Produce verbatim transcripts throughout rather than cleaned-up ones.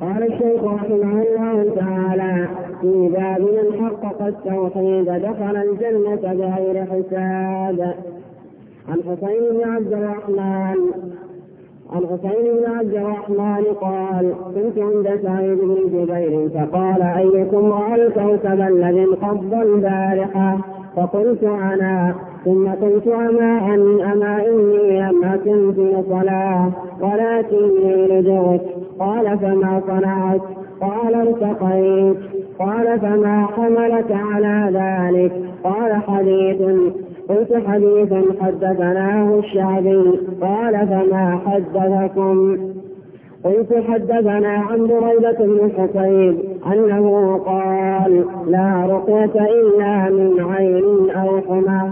قال الشيخ رحمه الله تعالى في باب من حقق التوحيد دخل الجنة بغير حساب. عن حسين بن عبد الرحمن عن حسين بن عبد الرحمن قال كنت عند سعيد بن جبير فقال أيكم رأى الكوكب الذي انقض البارحة؟ فقلت أنا، ثم قلت أما أن أما إني لم أكن في صلاة ولكني لجوت. قال فما صنعت؟ قال ارتقيت. قال فما حملك على ذلك؟ قال حديث. قلت حديث حدثناه الشعبي. قال فما حدثكم؟ قلت حدثنا عن بريدة بن حصيب أنه قال لا رقية إلا من عين أو حمى.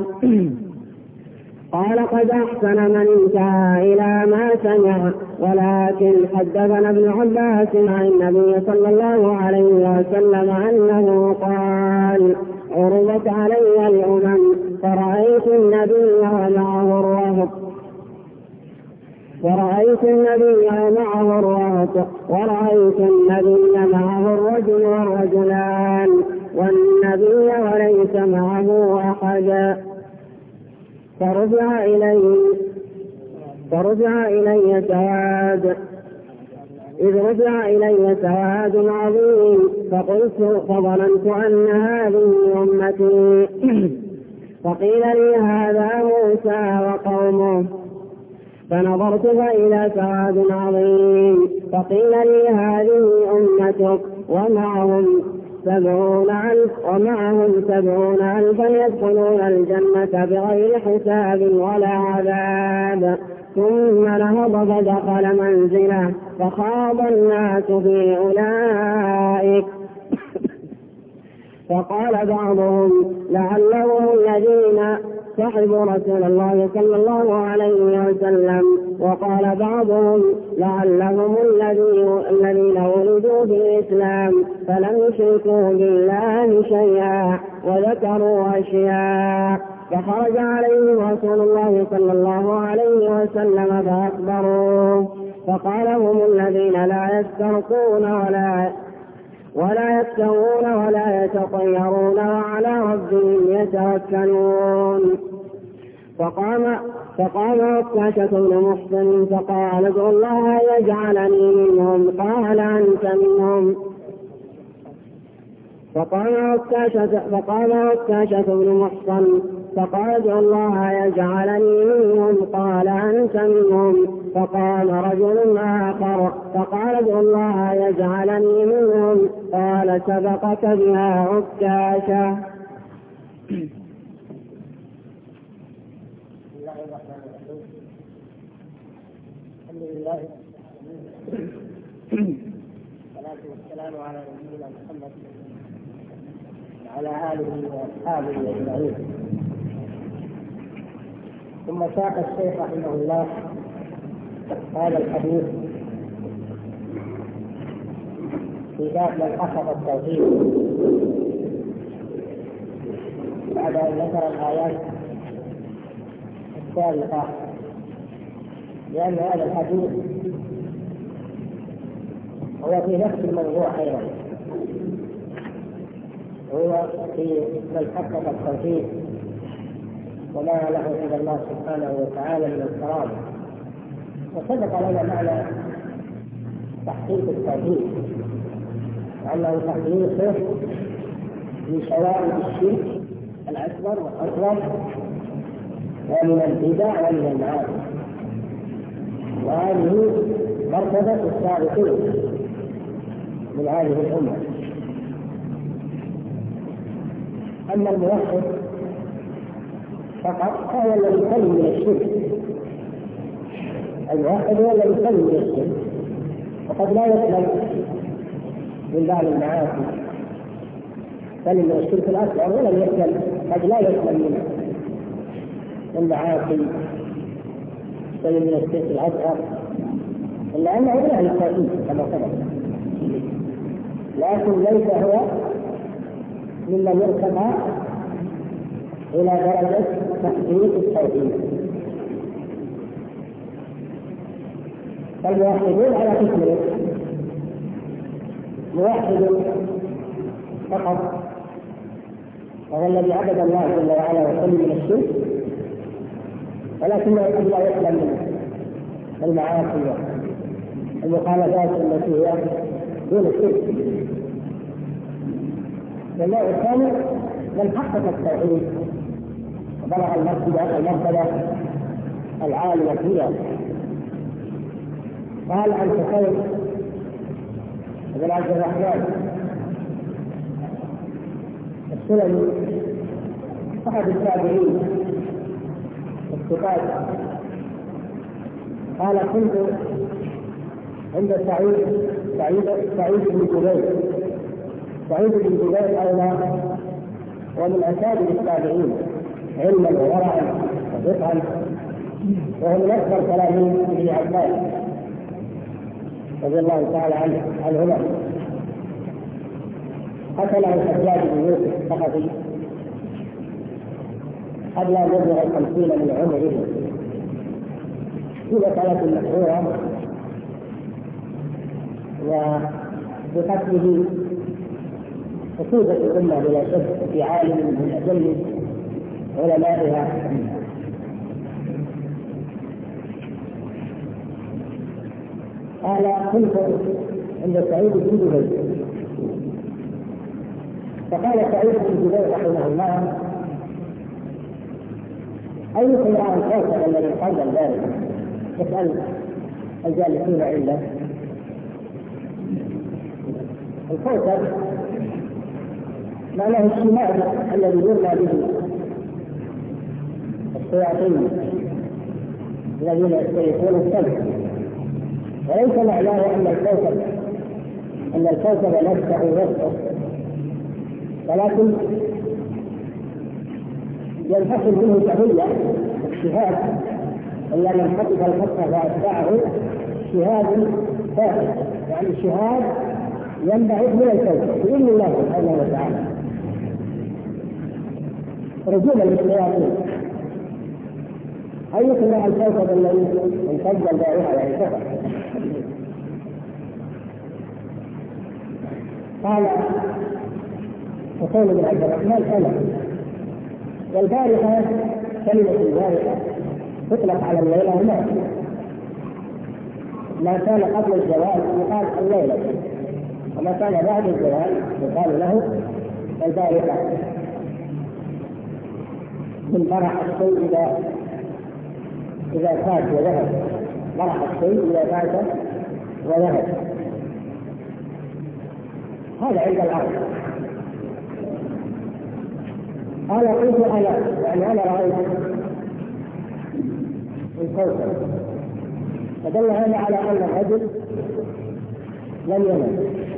قال قد أحسن من انتهى إلى ما سمع. ولكن حدثنا ابن عباس عن النبي صلى الله عليه وسلم أنه قال عرضت علي الأمم فرأيت النبي ومعه الرهط ورأيت النبي ومعه الرهط ورأيت النبي معه الرجل والرجلان والنبي وليس معه أحد. فرجع إلي فرجع إلي سواد إذ رجع إلي سواد عظيم فقلت فظننت أن هذه أمتي. فقيل لي هذا موسى وقومه. فنظرت فإلى سواد عظيم فقيل لي هذه أمتك ومعهم سبعون ألف ومعهم سبعون ألفا يدخلون الجنة بغير حساب ولا عذاب. ثم نهض فدخل منزله فخاض الناس في أولئك. فقال بعضهم لعلهم الذين صحبوا رسول الله صلى الله عليه وسلم. وقال بعضهم لعلهم الذين ولدوا في الإسلام فلم يشركوا بالله شيئا وذكروا أشياء. فخرج عليهم رسول الله صلى الله عليه وسلم فأخبروه. فقال هم الذين لا يسترقون ولا ولا يكتوون ولا يتطيرون وعلى ربهم يتوكلون. فقام فقام عكاشة بن محسن فقال ادعو الله يجعلني منهم. قال أنت منهم. فقام عكاشة فقام عكاشة بن محسن فقال ادعو الله يجعلني منهم. قال أنت منهم. فقال رجل آخر فقال ادعو الله يجعلني منهم. قال سبقك بها عكاشة. الحمد لله والصلاة والسلام على نبينا محمد وعلى آله وأصحابه أجمعين. ثم ساق الشيخ رحمه الله هذا الحديث في باب من حقق التوحيد بعد أن ذكر الآيات السابقة، لأن هذا الحديث هو في نفس الموضوع أيضا، هو في من حقق التوحيد وما له عند الله سبحانه وتعالى من الكرامة. وسبق لنا معنى تحقيق التوحيد وأنه تحقيقه من شوائب الشرك الأكبر والأصغر ومن البدع ومن المعاصي، وهذه مرتبة السابقين من هذه الأمة. أما الموحد فقط فهو الذي يسلم من الشرك. الموحد هو الذي يسلم من الشرك، وقد لا يسلم من بعض المعاصي، سلم من الشرك الأكبر ولم يسلم، قد لا يسلم من المعاصي، سلم من الشرك الأصغر، إلا أنه من أهل التوحيد كما سبق، لكن ليس هو ممن يرتقى إلى درجة تحقيق التوحيد. فالموحدون على قسمين: موحد فقط، وهو الذي عبد الله جل وعلا وسلم من الشرك، ولكنه قد لا يسلم من المعاصي والمخالفات التي هي دون الشرك. والنوع الثاني من حقق التوحيد وبلغ المرتبة المرتبة العالية فيها. قال عن حسين بن عبد الرحمن السلمي أحد التابعين الثقات، قال كنت عند سعيد سعيد سعيد بن جبير. سعيد بن جبير أيضا ومن أكابر التابعين علما وورعا وفقها، وهو من أكبر تلاميذ ابن عباس رضي الله تعالى عنهما. قتله الحجاج بن يوسف الثقفي قبل أن يبلغ الخمسين من عمره في مسألة مشهورة، وبقتله أصيبت الأمة بلا شك في عالم من أجل علمائها. قال كنت عند سعيد بن جبير، فقال سعيد بن جبير رحمه الله: أيكم رأى الكوكب الذي قبل ذلك؟ يسأل الجالسين عنده. الكوكب معناه الشمال الذي يرمى به الشياطين الذين يستيقظون الشمس، وليس معناه أن الكوكب أن الكوكب نفسه يسقط، ولكن ينحصل منه تهيئة الشهاد، إلا من خطف الخطة فأتبعه شهاد ثابت، يعني الشهاد ينبعث من الكوكب بإذن الله سبحانه وتعالى رجوما للشياطين. أي يسمع الكوكب الذي امتد البارحة يعني كفر. قال حسين بن عبد الرحمن: أنا والبارحة كلمة البارحة تطلق على الليلة والنهار، ما كان قبل الزوال يقال الليلة، وما كان بعد الزوال يقال له البارحة. من برح الشيء إذا إذا فات وذهب، برح الشيء إذا فات وذهب، هذا عند العرب. قال قلت أنا، يعني أنا رأيت الكوكب، فدل هذا على أن الرجل لم ينم.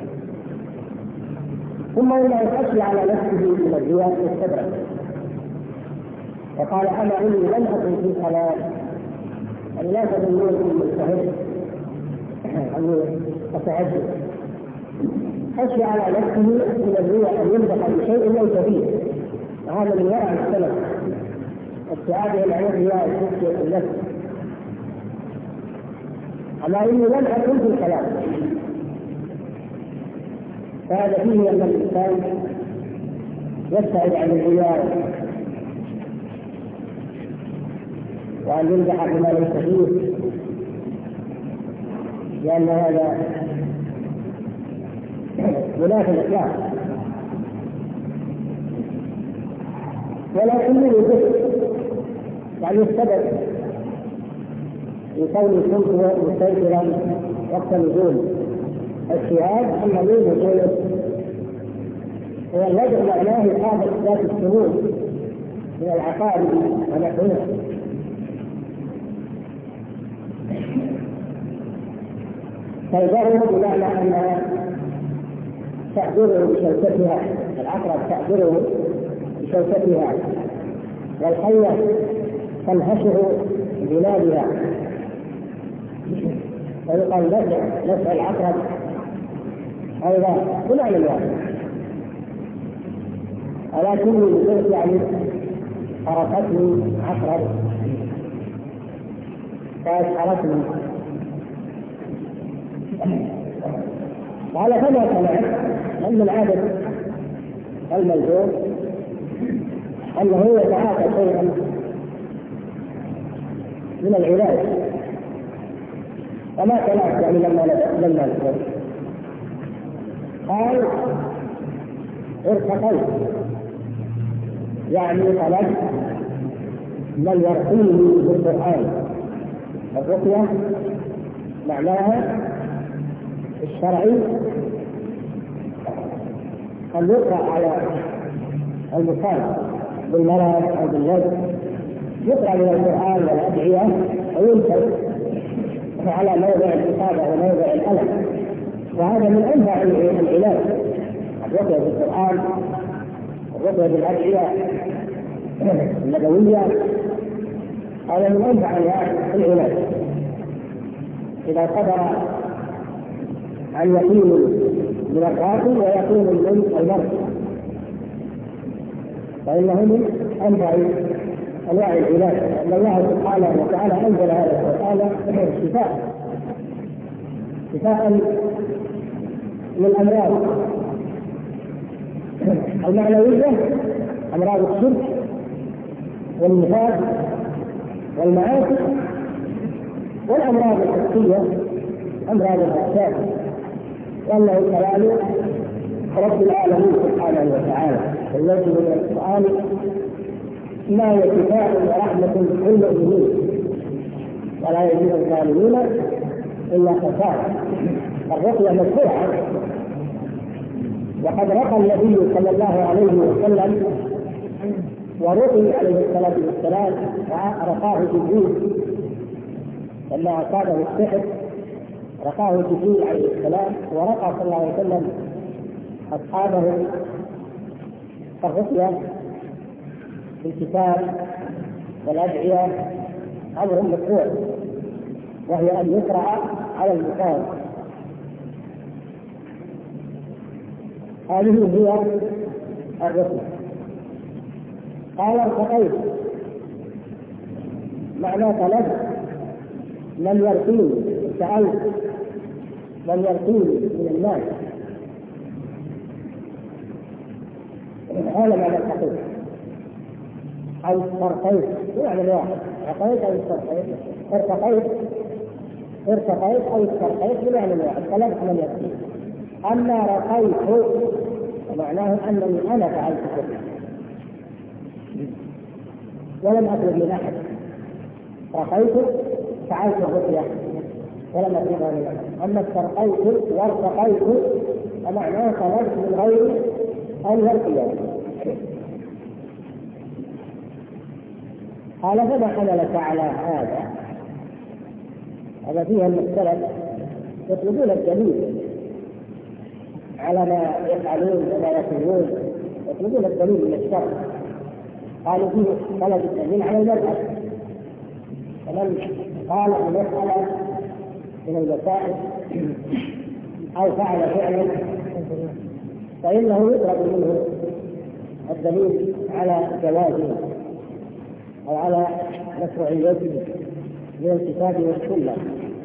ثم إنه خشي على نفسه من الرياء والسبع، وقال: أنا إني لم أكن في صلاة، أن لا تظنون أني مجتهد أني أتعجب. خشي على نفسه من الرياء أن يمدح بشيء ليس فيه، وهذا من ورع السلف ابتعاده عن الرياء والتزكية النفس. أما إني لم أكن في الكلام، فهذا فيه أن الإنسان يبتعد عن الرياء وأن يمدح بما ليس فيه، لأن هذا منافي الإخلاص. ولكنني ذكر يعني السبب في كوني كنت مستيقظا وقت نزول الشهاد أن من نزوله هو الذي معناه إصابة ذات السنون من العقارب ونحوها. فالجرم بمعنى أنها تأجره بشوكتها، العقرب تأجره بشوكتها، والحية تنهشه بنابها، ويقال نفع العقرب أيضا بمعنى واحد. ولكني قلت يعني حركتني عقرب فأشعرتني. قال فما سمعت أن العادة الملزوم أنه يتعاطى شيئا من العلاج، وما سمعت يعني لما لما نزل. قال ارتقيت يعني طلبت من يرقيني بالقرآن. الرقية معناها الشرعي أن يقرأ على المصاب بالمرض أو بالوجه، يقرأ من القرآن والأدعية وينشر على موضع الإصابة وموضع الألم، وهذا من أنواع العلاج. الرقية بالقرآن، الرقية بالأدعية النبوية، هذا من أنواع العلاج. إذا قدر أن يكون من الراقي ويكون من المرض فإنه من أنواع أنواع العلاج، أن الله سبحانه وتعالى أنزل هذا القرآن شفاء شفاء من الأمراض المعنوية، أمراض الشرك والنفاق والمعاصي، والأمراض الحسية أمراض الأجساد، وأنه كلام رب العالمين سبحانه وتعالى. الذي من القرآن ما هي شفاء ورحمة للمؤمنين ولا يزيد الظالمين إلا خسارة. الرقية مشروعة، وقد رقى النبي صلى الله عليه وسلم ورقي عليه الصلاة والسلام رقاه جبريل لما أصابه السحر، رقاه جبريل عليه السلام، ورقى صلى الله عليه وسلم أصحابه. الرقية بالكتاب والأدعية أمر مشروع، وهي أن يقرأ على المصاب. هذه هي الرقية. قال ارتقيت معناه طلبت من يرقيني، سألت من يرقيني من الناس، هذا معنى ارتقيت أو استرقيت، يعني الواحد رقيت أو استرقيت. ارتقيت ارتقيت أو استرقيت بمعنى الواحد، طلبت من يرقيني. أما رقيت معناه أنني أنا فعلت الرقية ولم أطلب من أحد. رقيت فعلت الرقية ولم أطلبها من أحد. أما استرقيت وارتقيت فمعناه طلبت من غير أن يرقيني. قال فما حملك على هذا؟ هذا فيها المختلف، يطلبون الدليل على ما يفعلون وما يقولون، يطلبون الدليل من الشرع. قالوا فيه طلب الدليل على المذهب، فمن قال ان يفعل من المسائل او فعل فعلا فانه يطلب منه الدليل على جوازه او على مشروعيته من الكتاب والسنه.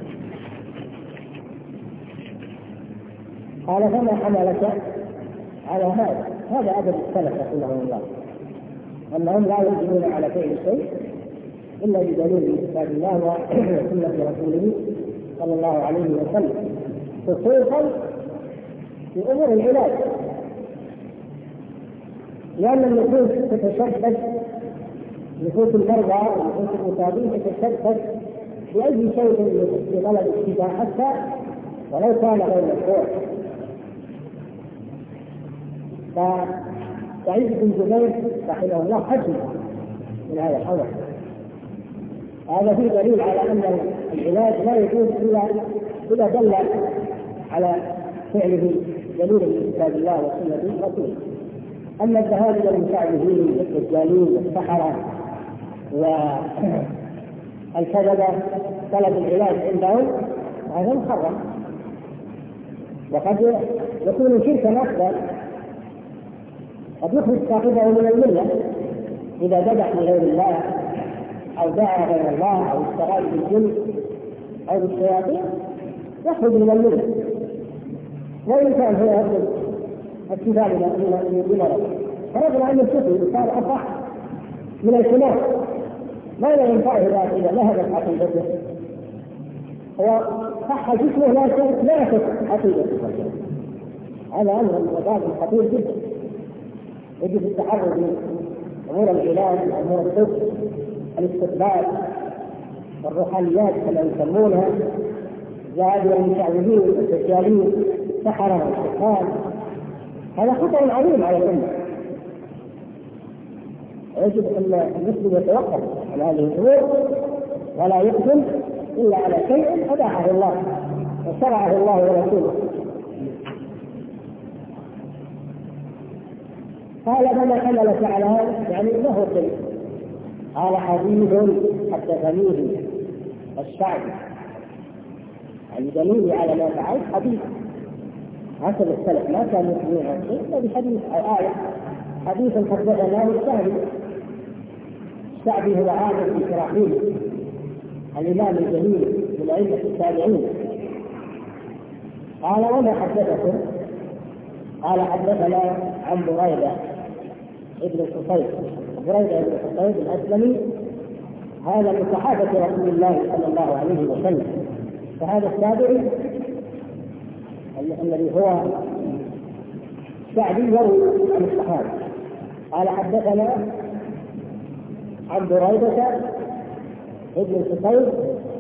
قال فما حملك على هذا؟ هذا أدب السلف رحمه الله، أنهم لا يجبرون على فعل شيء إلا بدليل من كتاب الله وسنة رسوله صلى الله عليه وسلم، خصوصا في أمور العلاج، لأن النفوس تتشدد، نفوس المرضى ونفوس المصابين تتشدد بأي شيء لطلب الشفاء حتى ولو كان غير مشروع. فسعيد بن جبير رحمه الله حجم من هذا الحدث. هذا فيه دليل على أن العلاج لا يجوز إلا إذا دل على فعله دليل من كتاب الله وسنة رسوله. أما الذهاب إلى المشعوذين والدجالين والسحرة والكذبة طلب العلاج عندهم هذا محرم، وقد يكون شركا أكبر، قد يخرج صاحبه من الملة إذا ذبح لغير الله أو دعا غير الله أو استغاث بالجن أو بالشياطين، يخرج من الملة. وإن كان هو يطلب الشفاء بمرض فرجل أن الشفي صار أصح من الخلاف، ماذا ينفعه إذا ذهبت عقيدته؟ هو صح جسمه لكن لا يصح عقيدته. هذا أمر وباب خطير جدا، يجب التحرز من أمور العلاج، أمور الطب، الاستقبال، الروحانيات كما يسمونها، زاد المشعوذين والدجالين، سحرة والشيطان. هذا خطر عظيم على الأمة. يجب أن المسلم يتوقف عن هذه الأمور ولا يقدم إلا على شيء أباحه الله وشرعه الله ورسوله. قال فما حملك على هذا؟ يعني ما هو الدليل؟ قال حديث حدثنيه الشعب، يعني دليل على ما فعلت حديث. حسب السلف ما كانوا يسمعون عن شيء الا بحديث او آية. حديث حدثناه الشعبي. الشعبي هو عامر بن شراحيل الإمام الجليل من أئمة التابعين. قال وما حدثكم؟ قال حدثنا عن بريدة ابن الحصيب. بريدة ابن الحصيب الأسلمي هذا من صحابة رسول الله صلى الله عليه وسلم، فهذا التابعي الذي هو شعبي يروي عن الصحابة. قال حدثنا عن بريدة ابن الحصيب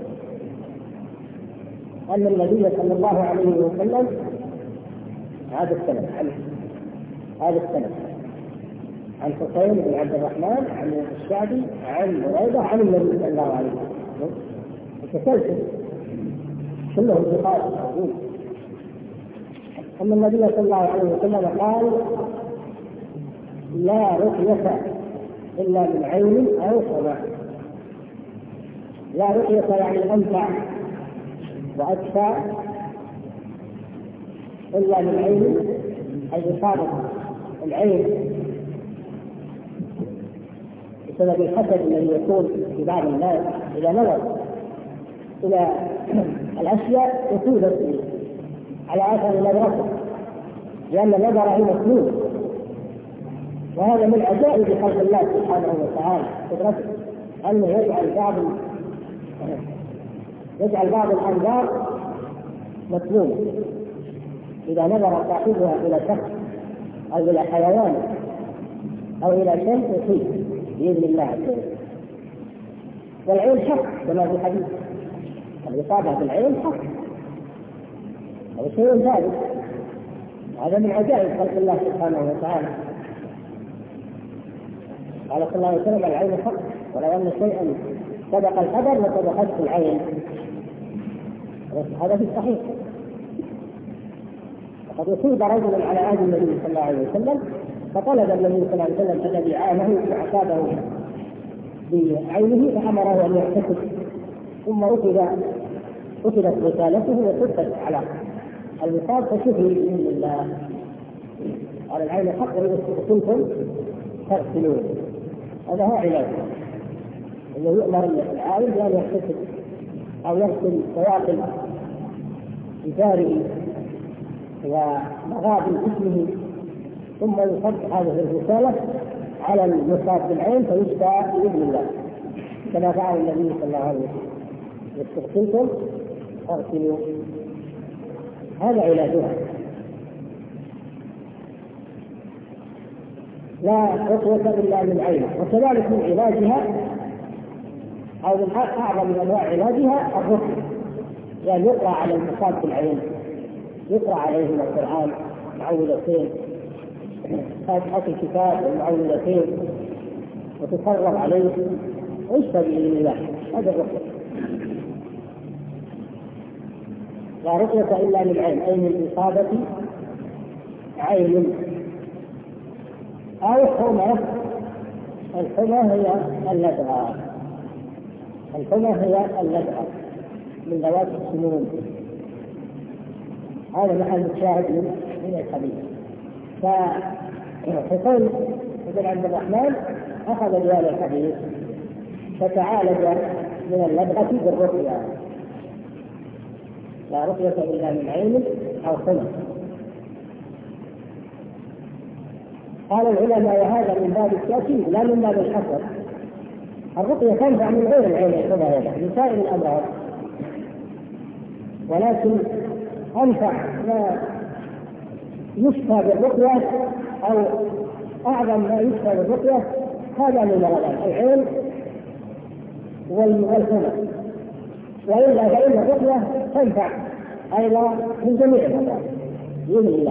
أن النبي صلى الله عليه وسلم هذا السنة هذا السنة عن حسين بن عبد الرحمن عن الشعبي عن بريدة عن النبي صلى الله عليه وسلم. التسلسل كلهم ثقات. أن النبي صلى الله عليه وسلم قال لا رقية إلا من عين أو سماء. لا رقية يعني أنفع وأدفع إلا من عين، أي إصابة العين بسبب الحسد الذي يكون في بعض الناس إذا نظر إلى الأشياء يصيبت على أثر نظرته، لأن نظره مسلوب. وهذا من عجائب خلق الله سبحانه وتعالى قدرته أنه يجعل بعض يجعل بعض الأنظار مسلوبة. إذا نظر صاحبها إلى شخص أو إلى حيوان أو إلى شيء يصيب بإذن الله. والعين حق كما في الحديث، الإصابة بالعين حق، هذا شيء ثابت. هذا من عجائب خلق الله سبحانه وتعالى. قال صلى الله عليه وسلم العين حق، ولو أن شيئا سبق القدر لسبقته العين. هذا في الصحيح. وقد يصيب رجلا على عهد النبي صلى الله عليه وسلم فطلب النبي صلى الله عليه وسلم الذي عانه فأصابه بعينه فأمره أن يحتسب، ثم رفض رفضت رسالته وصدت على المصاب فشفي بإذن الله. قال العين حق وإذا كنتم تغسلون. هذا هو علاج، انه يؤمر العالم بان يغتسل او يغسل سواقل جداره ومغابن جسمه، ثم يصب هذه الرساله على المصاب بالعين فيشفى باذن الله، كما فعل النبي صلى الله عليه وسلم. استغسلتم فاغسلوا. هذا علاجها. لا رقية إلا من عين. وكذلك من علاجها أو من أعظم من أنواع علاجها الرقية، يعني يقرأ على المصاب بالعين، يقرأ عليه من القرآن معوذتين، فاتحة الكتاب والمعوذتين، وتصرف عليه ويشفى بإذن الله. هذا الرقية. لا رقية إلا من عين، أي من إصابة عين أو حمى. الحمى هي اللدغة، الحمى هي اللدغة من ذوات السموم. هذا محل الشاهد من من الحديث. فحسين بن عبد الرحمن أخذ بهذا الحديث فتعالج من اللدغة بالرقية. لا رقية إلا من عين أو حمى. قال العلماء وهذا من باب التأكيد لا من باب الحصر. الرقية تنفع من غير العين يحفظها من سائر الأمراض، ولكن أنفع ما يشفى بالرقية أو أعظم ما يشفى بالرقية هذا من مرضان العين والحمى، وإلا فإن الرقية تنفع أيضا من جميع الأمراض بإذن الله.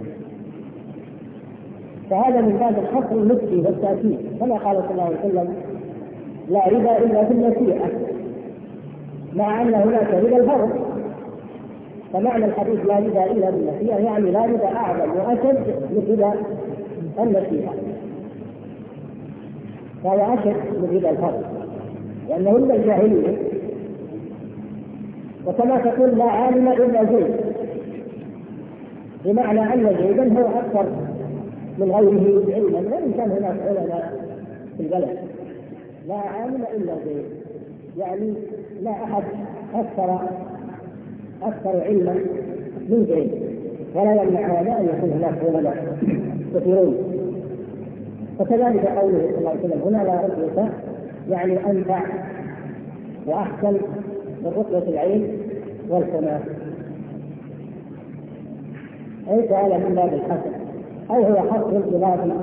فهذا من باب الحصر النفسي والتأكيد، كما قال صلى الله عليه وسلم لا ربا إلا في النصيحة، مع أن هناك ربا الفرض. فمعنى الحديث لا ربا إلا بالنصيحة يعني لا ربا أعظم وأشد من ربا النصيحة، فهو أشد من ربا الفرض لأنه ربا الجاهلية. وكما تقول لا عالم إلا زيد، بمعنى أن زيدا هو أكثر من غيره علما، وإن كان هناك علماء في البلد. لا عالم إلا زيد يعني لا أحد أكثر أكثر علما من زيد، ولا يمنع هذا أن يكون هناك علماء كثيرون. وكذلك قوله صلى الله عليه وسلم هنا لا رقية يعني أنفع وأحسن من رقية العين والحمى، أي تعالى من باب الحسن أو هو حصر الإضافي.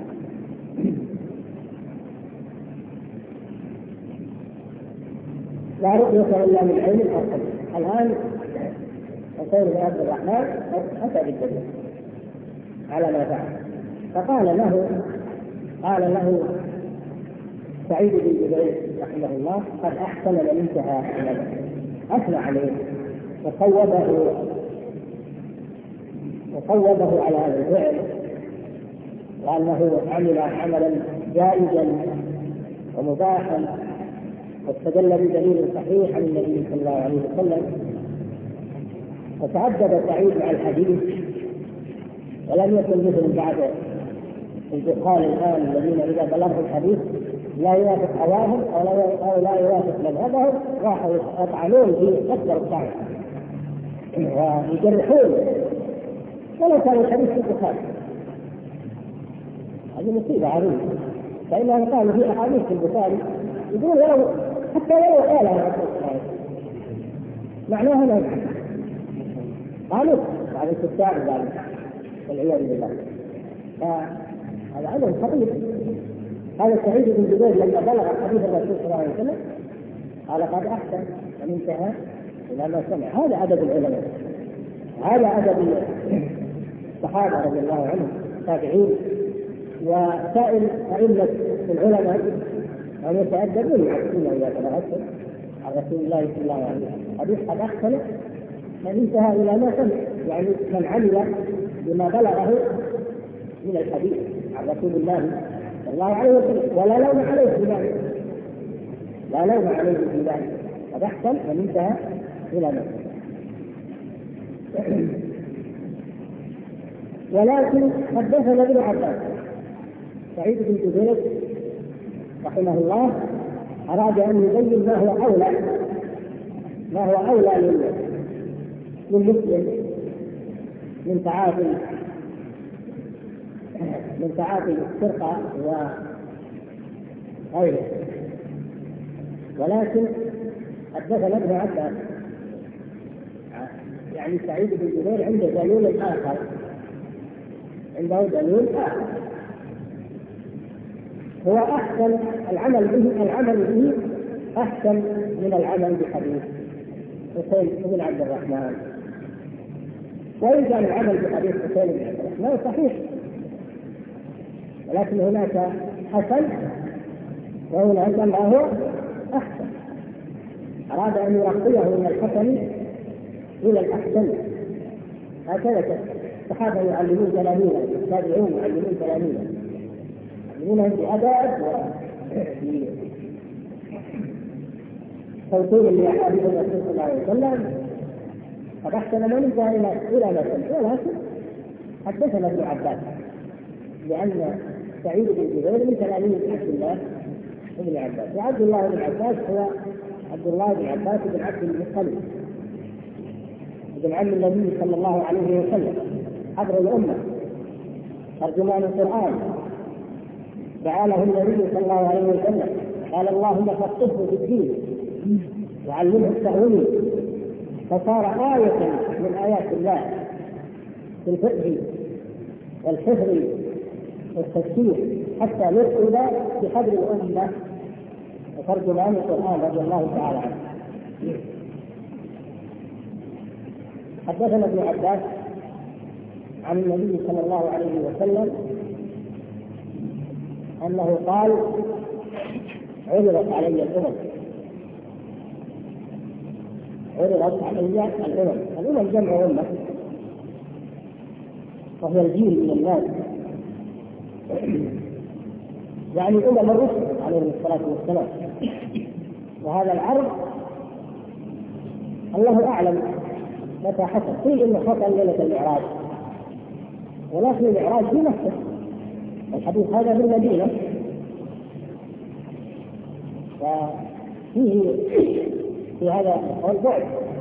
لا رقية إلا من عين الحسن. الآن حسين بن عبد الرحمن أتى بالدليل على ما فعل، فقال له قال له سعيد بن جبير رحمه الله قد أحسن من انتهى إليه، أثنى عليه وصوبه وصوبه على هذا الفعل وأنه عمل عملا جائزا ومباحا، واستدل بدليل صحيح عن النبي صلى الله عليه وسلم. وتعدد سعيد مع الحديث ولم يكن مثل بعد الدخان الآن الذين إذا بلغوا الحديث لا يوافق هواهم أو لا يوافق مذهبهم راحوا يطعنون في أكثر الطعن ويجرحون ولو كان الحديث في الدخان. هذه مصيبة عظيمة، فإنهم قالوا في أحاديث في البخاري يقولون ولو حتى ولو قالها معناها لا قالوا بعد الكتاب ذلك والعياذ بالله. فهذا أمر خطير. هذا سعيد بن جبير لما بلغ حديث الرسول صلى الله عليه وسلم قال قد أحسن من انتهى إلى ما سمع. هذا أدب العلماء، هذا أدب الصحابة رضي الله عنهم التابعين وسائر أئمة العلماء أن يتأدبون مع السنة إذا تبعثهم عن رسول الله صلى الله عليه وسلم. حديث قد أحسن من انتهى إلى ما سمع، يعني من عمل بما بلغه من الحديث عن رسول الله صلى الله عليه وسلم ولا لوم عليه في ذلك، لا لوم عليه في ذلك. قد أحسن من انتهى إلى ما سمع. ولكن حدثنا ابن عباس سعيد بن جبير رحمه الله أراد أن يبين ما هو أولى ما هو أولى للمسلم من تعاطي من تعاطي السرقة وغيره. ولكن حدثنا ابن عباس يعني سعيد بن جبير عنده دليل آخر عنده دليل آخر هو أحسن العمل به العمل به أحسن من العمل بحديث حسين بن عبد الرحمن. وإن كان العمل بحديث حسين بن عبد الرحمن صحيح، ولكن هناك حسن وهناك ما هو أحسن. أراد أن يرقيه من الحسن إلى الأحسن. هكذا الصحابة يعلمون تلاميذهم، التابعون يعلمون تلاميذهم يعلمونهم بأدب وتوصيل لأحاديث الرسول صلى الله عليه وسلم. قد أحسن من انتهى إلى ما سمع. ولكن حدثنا ابن عباس لأن سعيد بن جبير من تلاميذ عبد الله بن عباس، وعبد الله بن عباس هو عبد الله بن عباس بن عبد المطلب ابن عم النبي صلى الله عليه وسلم حبر الأمة. ترجمان القرآن دعاه النبي صلى الله عليه وسلم قال اللهم فقهه في الدين وعلمه التأويل، فصار آية من آيات الله في الفقه والحفظ والتفسير، حتى نسئل بقدر الأمة وترجمان القرآن رضي الله تعالى عنه. حدثنا ابن عباس عن النبي صلى الله عليه وسلم أنه قال عرضت علي الأمم عرضت علي الأمم الأمم جمع أمة وهي الجيل من الناس، يعني أمم الرسل عليهم الصلاة والسلام. وهذا العرض الله أعلم متى حصل، قيل إنه حصل ليلة المعراج، ولكن المعراج في مكة، الحديث هذا في المدينة، وفيه في هذا البعد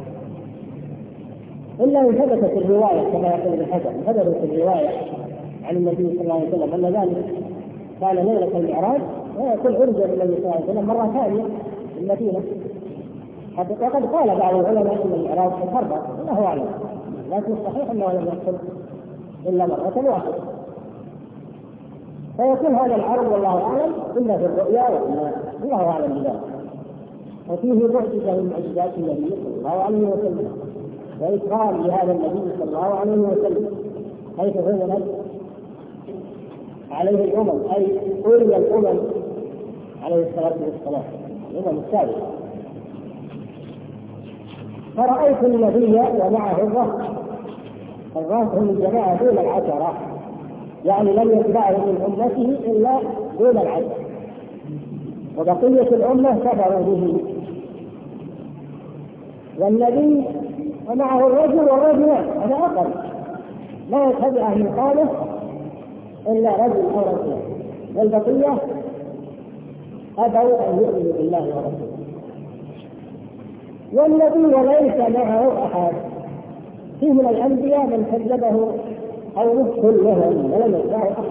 إلا إن ثبتت الرواية كما يقول ابن حجر، ثبتت الرواية عن النبي صلى الله عليه وسلم أن ذلك كان ليلة المعراج، ويكون عرج النبي صلى الله عليه وسلم مرة ثانية في المدينة. وقد قال بعض العلماء أن المعراج في الحرب، الله أعلم، لكن الصحيح أنه لم يحصل إلا مرة واحدة. فيكون هذا العرض والله أعلم إلا في الرؤيا، وإلا الله أعلم بذلك. وفيه معجزة من معجزات النبي صلى الله عليه وسلم، وإكرام لهذا النبي صلى الله عليه وسلم، حيث هو عليه الأمم، أي أولي الأمم عليه الصلاة والسلام، الأمم السابقة. فرأيت النبي ومعه الرهط، الرهط هم الجماعة دون العشرة، يعني لم يتبعه من أمته إلا دون العشرة، وبقية الأمة كفروا به. والنبي ومعه الرجل والرجلان، هذا أقل، لا يتبعه من قوله إلا رجل أو رجلان، والبقية أبوا أن يؤمنوا بالله ورسوله. والنبي وليس معه أحد، فيه من الأنبياء من كذبه قومه كلهم ولم يتبعه أحد.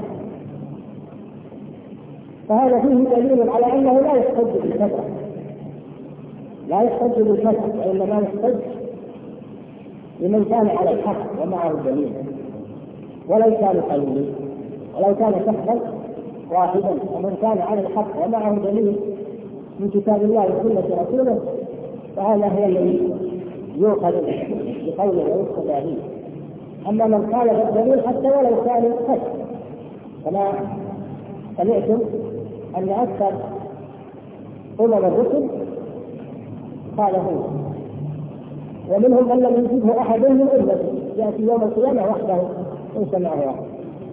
فهذا فيه دليل على أنه لا يحتج بالكثرة، لا يحتج بالكثرة، وإنما يحتج لمن كان على الحق ومعه الدليل، ولو كان قليلا، ولو كان شخصا واحدا، ومن كان على الحق ومعه دليل من كتاب الله وسنة رسوله، فهذا هو الذي يؤخذ بقوله ويقتدى به. أما من قال بالدليل حتى ولو كان قد، كما سمعتم أن أكثر أمم الرسل قال هو، ومنهم من لم يجده أحد من أمته، يأتي يوم القيامة وحده إن سمعه واحد.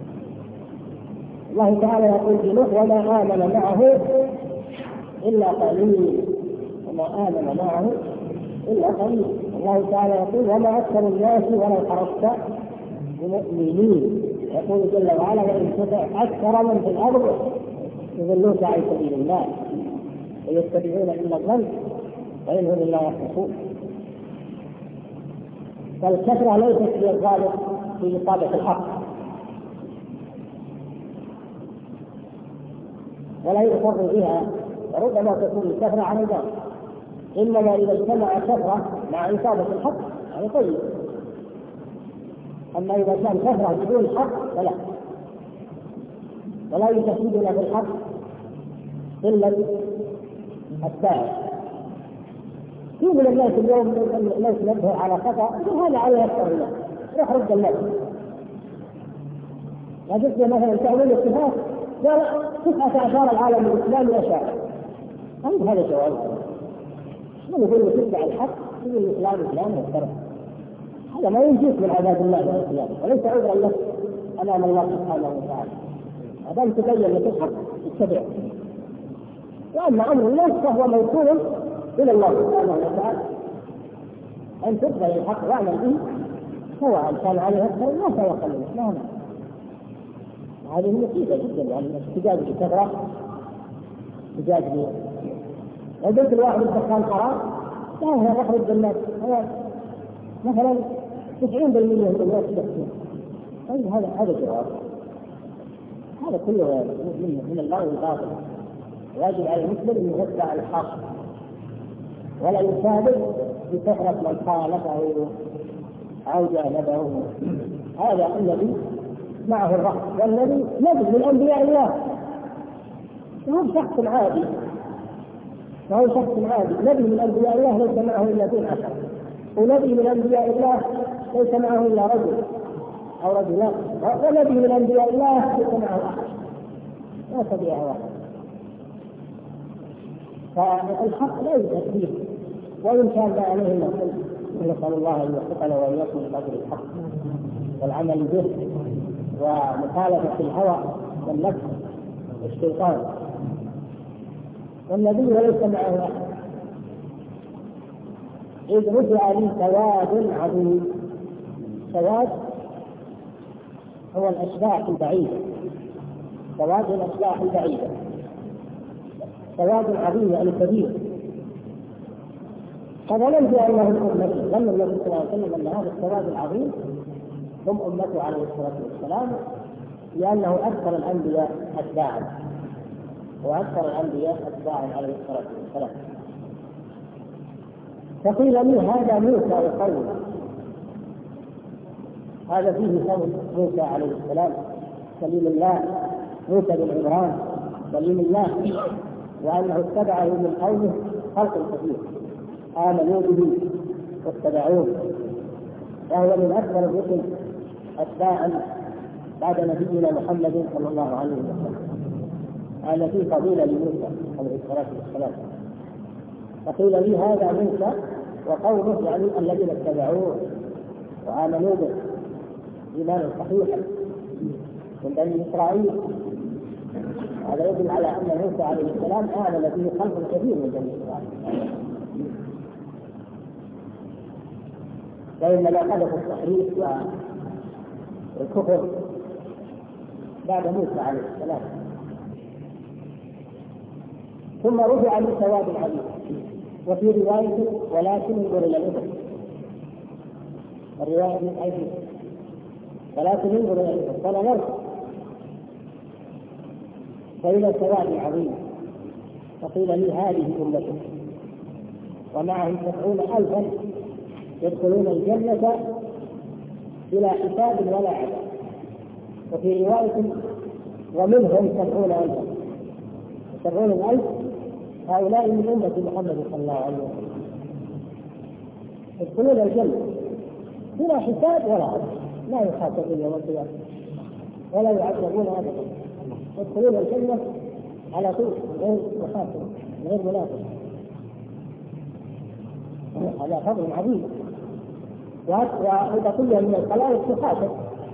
الله تعالى يقول في نوح وما آمن معه إلا قليل، وما آمن معه إلا قليل. الله تعالى يقول وما أكثر الناس ولو حرصت بمؤمنين، يقول جل وعلا وإن تطع أكثر من في الأرض يضلوك عن سبيل الله ويتبعون إلا الظن وإن هم إلا يخرصون. فالكثرة ليست هي الغالب في إصابة الحق، ولا يفر بها، وربما تكون الكثرة عن الباطل. إنما إذا اجتمع كثرة مع إصابة الحق يعني طيب، أما إذا كان كثرة بدون حق فلا، ولا يتفيدنا بالحق إلا السائر. في من الناس اليوم الناس ينبه على خطأ هذا عليه التأويل، روح رد الناس. لا تسمى مثلا تأويل اتفاق قال تسعة عشر العالم الإسلامي أشاعر، أي هذا جواب؟ من يقول تتبع الحق يقول الإسلام إسلام والشرع، هذا ما ينجيك من عذاب الله يوم القيامة، وليس عذرا لك أمام الله سبحانه وتعالى. هذا تبين لك الحق اتبع. وأما أمر الناس فهو موصول إلى الله سبحانه وتعالى، أن تتبع الحق واعمل به سواء كان عليه أكثر ما سيقل منه. لا لا، هذه مصيبة جدا، يعني احتجاج بالكثرة، احتجاج به. لو قلت الواحد الدخان حرام لا هو يخرج بالناس، هو مثلا تسعين بالمئة من الناس يدخن، طيب هذا هذا جواب. هذا كله من من الله الباطل. واجب على المسلم ان يتبع الحق ولا يسابق بكثرة من خالفه أو جانبه. هذا الذي معه الرأس، والذي نبي من أنبياء الله، هو شخص عادي، فهو شخص عادي نبي من أنبياء الله ليس معه إلا دون عشر، ونبي من أنبياء الله ليس معه إلا رجل أو رجلان، ونبي من أنبياء الله ليس معه أحد، لا تبيع واحد. فالحق لا يوجد فيه، وإن كان لا عليه إلا نسأل الله أن يوفقنا وإياكم لقدر الحق والعمل به ومخالفة الهوى والنفس والشيطان. والنبي ليس معه أحد، إذ رفع لي سواد عظيم. سواد هو الأشباح البعيدة، سواد الأشباح البعيدة، سواد عظيم يعني كبير. فظننت انه امتي، ظن النبي صلى الله عليه وسلم ان هذا السواد العظيم هم امته عليه الصلاه والسلام، لانه اكثر الانبياء اتباعا، واكثر الانبياء اتباعا عليه الصلاه والسلام. فقيل لي هذا موسى وقومه، هذا فيه قول موسى عليه السلام كليم الله، موسى بن عمران كليم الله، وانه اتبعه من قومه خلق كثير آمنوا به واتبعوه، وهو من أكثر الرسل أتباعا بعد نبينا محمد صلى الله عليه وسلم. هذا في فضيلة لموسى عليه الصلاة والسلام. فقيل لي هذا موسى وقومه، يعني الذين اتبعوه وآمنوا به إيمانا صحيحا من بني إسرائيل. هذا يدل على أن موسى عليه السلام آمن به خلق كثير من بني إسرائيل، وإنما حدث التحريف والكفر بعد موسى عليه السلام. ثم رجع من سواد العظيم. وفي رواية ولكن انظر إلى الإبل، الرواية من حيث ولكن انظر إلى الإبل فنظرت فإلى سواد عظيم، فقيل لي هذه أمتك ومعهم سبعون ألفا يدخلون الجنة بلا حساب ولا عذاب. وفي رواية ومنهم سبعون ألفا، سبعون ألف هؤلاء من أمة محمد صلى الله عليه وسلم يدخلون الجنة بلا حساب ولا عذاب، لا يحاسبون يوم القيامة ولا يعذبون أبدا، يدخلون الجنة على طول غير محاسب غير منافق. هذا فضل عظيم. وبقية من الخلائق تحاسب،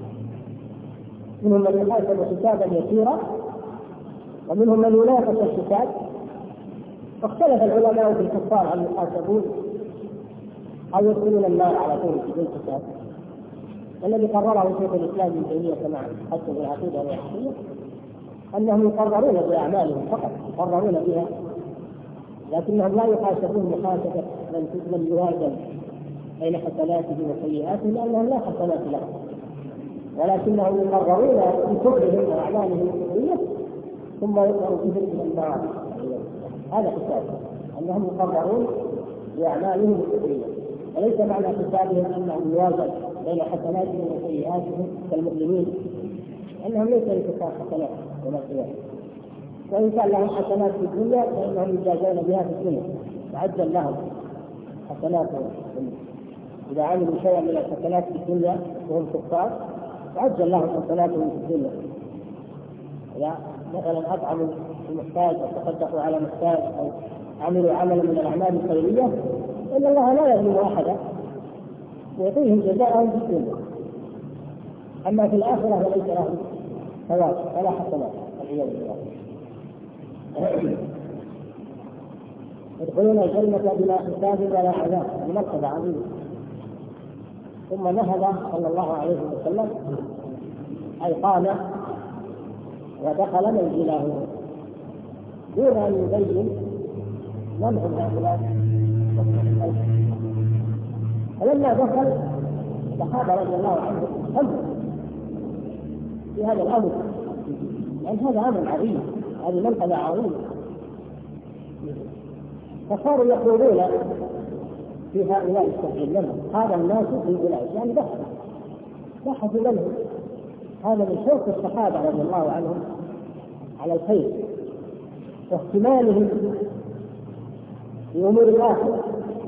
منهم من يحاسب حسابا يسيرا ومنهم من ينافس الحساب. واختلف العلماء في الكفار هل يحاسبون أو يدخلون النار على طول بدون حساب. الذي قرره شيخ الإسلام ابن تيمية كما حتى في العقيدة الوحيدية أنهم يقررون بأعمالهم فقط، يقررون بها، لكنهم لا يحاسبون محاسبة من يوازن بين حسناته وسيئاته، لأنهم لا حسنات لهم، ولكنهم يقررون بكفرهم وأعمالهم الكفرية ثم يؤمروا بهم إلى النار. هذا حساب، أنهم يقررون بأعمالهم الكفرية، وليس معنى حسابهم أنهم يوازن بين حسناتهم وسيئاتهم كالمؤمنين، أنهم ليس لكفار حسنات يوم القيامة. وإن كان لهم حسنات في الدنيا فإنهم يجازون بها في الدنيا، تعجل لهم حسناتهم. إذا عملوا شيئا من الحسنات في الدنيا وهم كفار تعجل لهم حسناتهم في الدنيا. إذا مثلا أطعموا المحتاج وتصدقوا على محتاج أو عملوا عملا من الأعمال الخيرية إن الله لا يظلم أحدا ويعطيهم جزاءهم في الدنيا. أما في الآخرة فليس لهم ثواب ولا حسنات والعياذ بالله. يدخلون الجنة بلا حساب ولا عذاب، مرتبة عظيمة. ثم نهض صلى الله عليه وسلم أي قام ودخل منزله دون أن يبين من هم هؤلاء. فلما دخل الصحابة رضي الله عنهم خمسة في هذا الأمر، لأن هذا أمر عظيم، هذه منقبة عظيمة. فصاروا يقولون في هؤلاء السبعين لهم هذا الناس في أولئك، يعني بحثوا بحثوا منهم. هذا من شوق الصحابة رضي الله عنهم على الخير واهتمامهم بأمور الآخرة،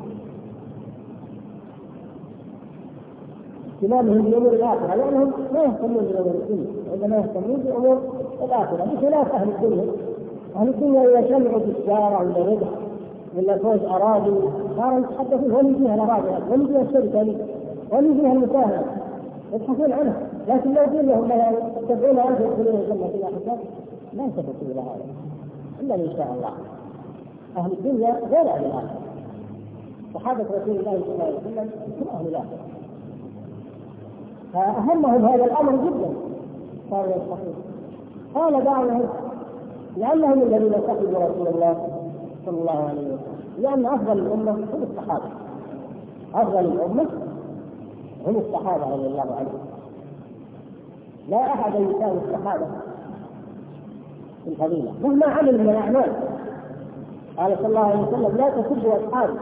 اهتمامهم بأمور الآخرة، لأنهم ما يهتمون بأمور الدنيا وإنما يهتمون بأمور الآخرة بخلاف أهل الدنيا. أهل الدنيا إذا سمعوا بالسيارة ولا ربح ولا فوز أراضي صاروا يتحدثون وين فيها الأراضي، وين فيها الشركة لي، وين فيها المساهمة، يبحثون عنها. لكن لو قيل لهم سبعون ألف يدخلون الجنة في حساب لا يلتفتوا إلى هذا إلا إن شاء الله. أهل الدنيا غير أهل الآخرة. صحابة رسول الله صلى الله عليه وسلم هم أهل الآخرة، فأهمهم هذا الأمر جدا. قالوا يستحيل. قال بعضهم لأنهم الذين صحبوا رسول الله صلى الله عليه وسلم، لأن أفضل الأمة هم الصحابة. أفضل الأمة هم الصحابة رضي الله عنهم. لا أحد يساوي الصحابة في الفضيلة مهما عمل من الأعمال. قال صلى الله عليه وسلم لا تسبوا أصحابي،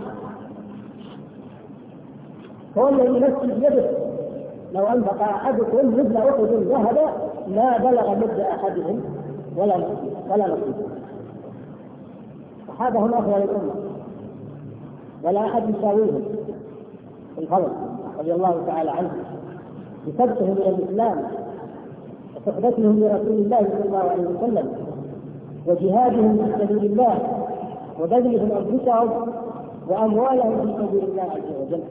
هو الذي نفسي بيده لو أنفق أحدكم مثل أحد ذهب ما بلغ مد أحدهم ولا نصيب ولا نصيب. الصحابة هم أفضل الأمة ولا أحد يساويهم في الفضل رضي الله تعالى عنهم بسبقهم إلى الإسلام وصحبتهم لرسول الله صلى الله عليه وسلم وجهادهم في سبيل الله وبذلهم أنفسهم وأموالهم في سبيل الله عز وجل.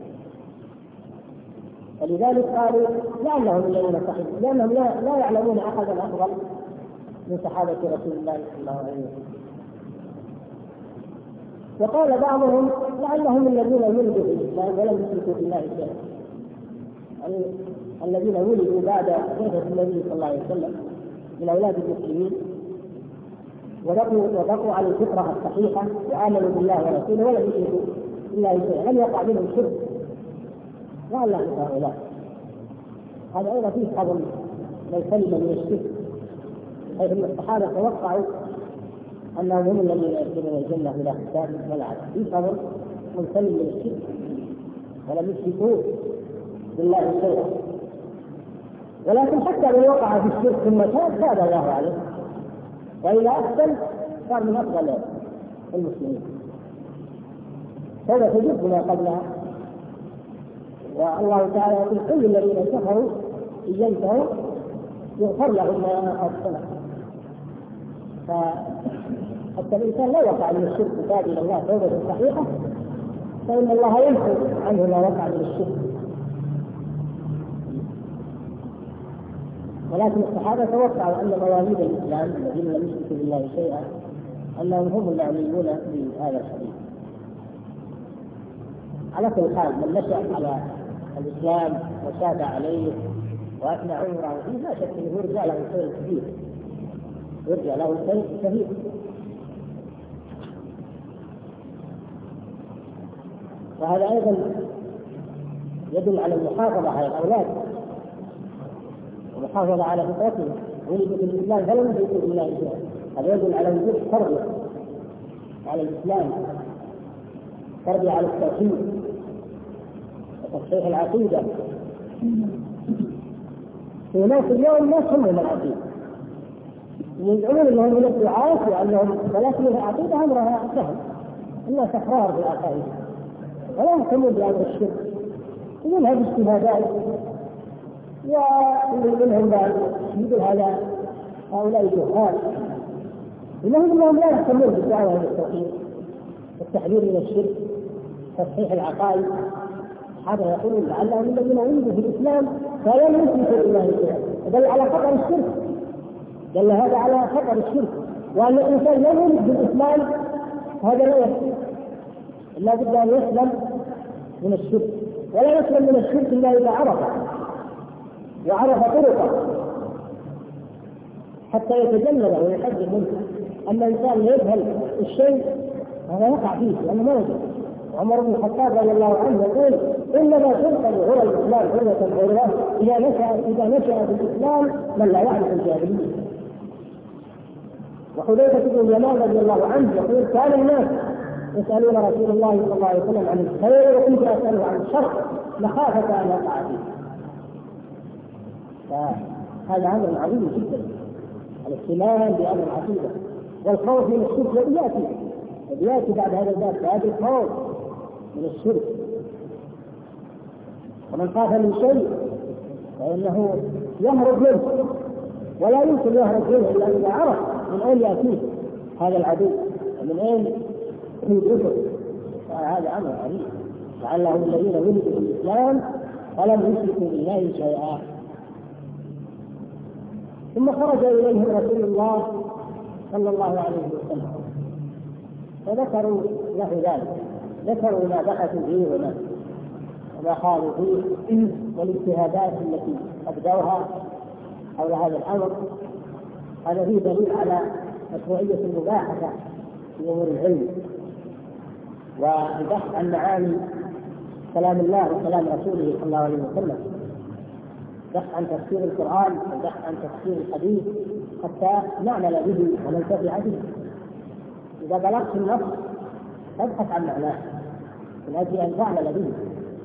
ولذلك قالوا لأنهم الذين صحبوا، لأنهم لا, لا يعلمون أحدا أفضل من صحابة رسول الله صلى الله عليه وسلم. وقال بعضهم لعلهم الذين ولدوا في الإسلام ولم يشركوا بالله شيئا، يعني الذين ولدوا بعد بعثة النبي صلى الله عليه وسلم من أولاد المسلمين وبقوا وبقوا على الفطرة الصحيحة وآمنوا بالله ورسوله ولم يشركوا بالله شيئا، لم يقع منهم شرك. وعلى هؤلاء هذا أيضا فيه حظ من سلم من الشرك، حيث أن الصحابة توقعوا أنهم هم الذين يدخلون الجنة بلا حساب ولا عذاب. فيه حظ من سلم من الشرك ولم يشركوا بالله شيئا. ولكن حتى لو وقع في الشرك ثم تاب تاب الله عليه، وإذا أحسن صار من أفضل المسلمين. هذا تجد ما قبلها. والله تعالى يقول كل الذين كفروا إن ينتهوا يغفر لهم ما قد سلف. فحتى الإنسان لا وقع من الشرك وتاب إلى الله توبة صحيحة فإن الله يمحو عنه ما وقع من الشرك. ولكن الصحابة توقعوا أن مواليد الإسلام الذين لم يشركوا بالله شيئا أنهم هم المعنيون بهذا الحديث. على كل حال من نشأ على الإسلام وشاد عليه وأثنى عمره فيه لا شك أنه يرجع له خير كبير، يرجع له خير كبير. وهذا أيضا يدل على المحافظة على الأولاد والمحافظة على فطرتهم. ولدوا في الإسلام فلم يشركوا بالله شيئا، هذا يدل على وجود تربية على الإسلام، تربية على التوحيد وتصحيح العقيدة. في ناس اليوم ما يفهمون العقيدة، يزعمون انهم من الدعاة وانهم، ولكن العقيدة امرها سهل، انها تكرار في العقائد ولا يهتمون بامر الشرك، منها باجتهادات. واللي منهم بعد يقول هذا هؤلاء جهال، انهم انهم لا يهتمون بالدعوة الى التوحيد والتحذير من الشرك تصحيح العقائد. هذا يقولون لعلهم الذين ولدوا في الاسلام فلم يشركوا بالله شيئا، دل على خطر الشرك، دل هذا على خطر الشرك، وان الانسان لا يولد في الاسلام هذا لا يكفي، الا بد ان يسلم من الشرك، ولا يسلم من الشرك الا اذا عرفه وعرف طرقه حتى يتجنبه ويحذر منه. اما الانسان يجهل الشيء هذا يقع فيه لانه ما يجهل. عمر بن الخطاب رضي الله عنه يقول انما تنقل هو الاسلام عروة عروة اذا نشا اذا نشا في الاسلام من لا يعرف الجاهليه. وحذيفة بن اليمان رضي الله عنه يقول كان الناس يسألون رسول الله صلى الله عليه وسلم عن الخير وكنت أسأله عن الشر مخافة أن يقع فيه. فهذا أمر عظيم جدا، الاهتمام بأمر العقيدة والخوف من الشرك يأتي يأتي بعد هذا الباب هذا الخوف من الشرك. ومن خاف من شيء فإنه يهرب منه، ولا يمكن يهرب منه إلا إذا عرف من أين يأتيه هذا العدو ومن أين يدركه. فهذا أمر عظيم، لعلهم الذين ولدوا في الإسلام فلم يشركوا بالله شيئا. ثم خرج إليهم رسول الله صلى الله عليه وسلم فذكروا له ذلك، ذكروا ما بحثوا فيه وما وما خالوا فيه والاجتهادات التي أبدوها حول هذا الأمر. هذا فيه دليل على مشروعية المباحثة في أمور العلم والبحث عن معاني كلام الله وكلام رسوله صلى الله عليه وسلم، البحث عن تفسير القرآن والبحث عن تفسير الحديث حتى نعمل به وننتفع به. إذا بلغت النص تبحث عن معناه من أجل أن تعمل به.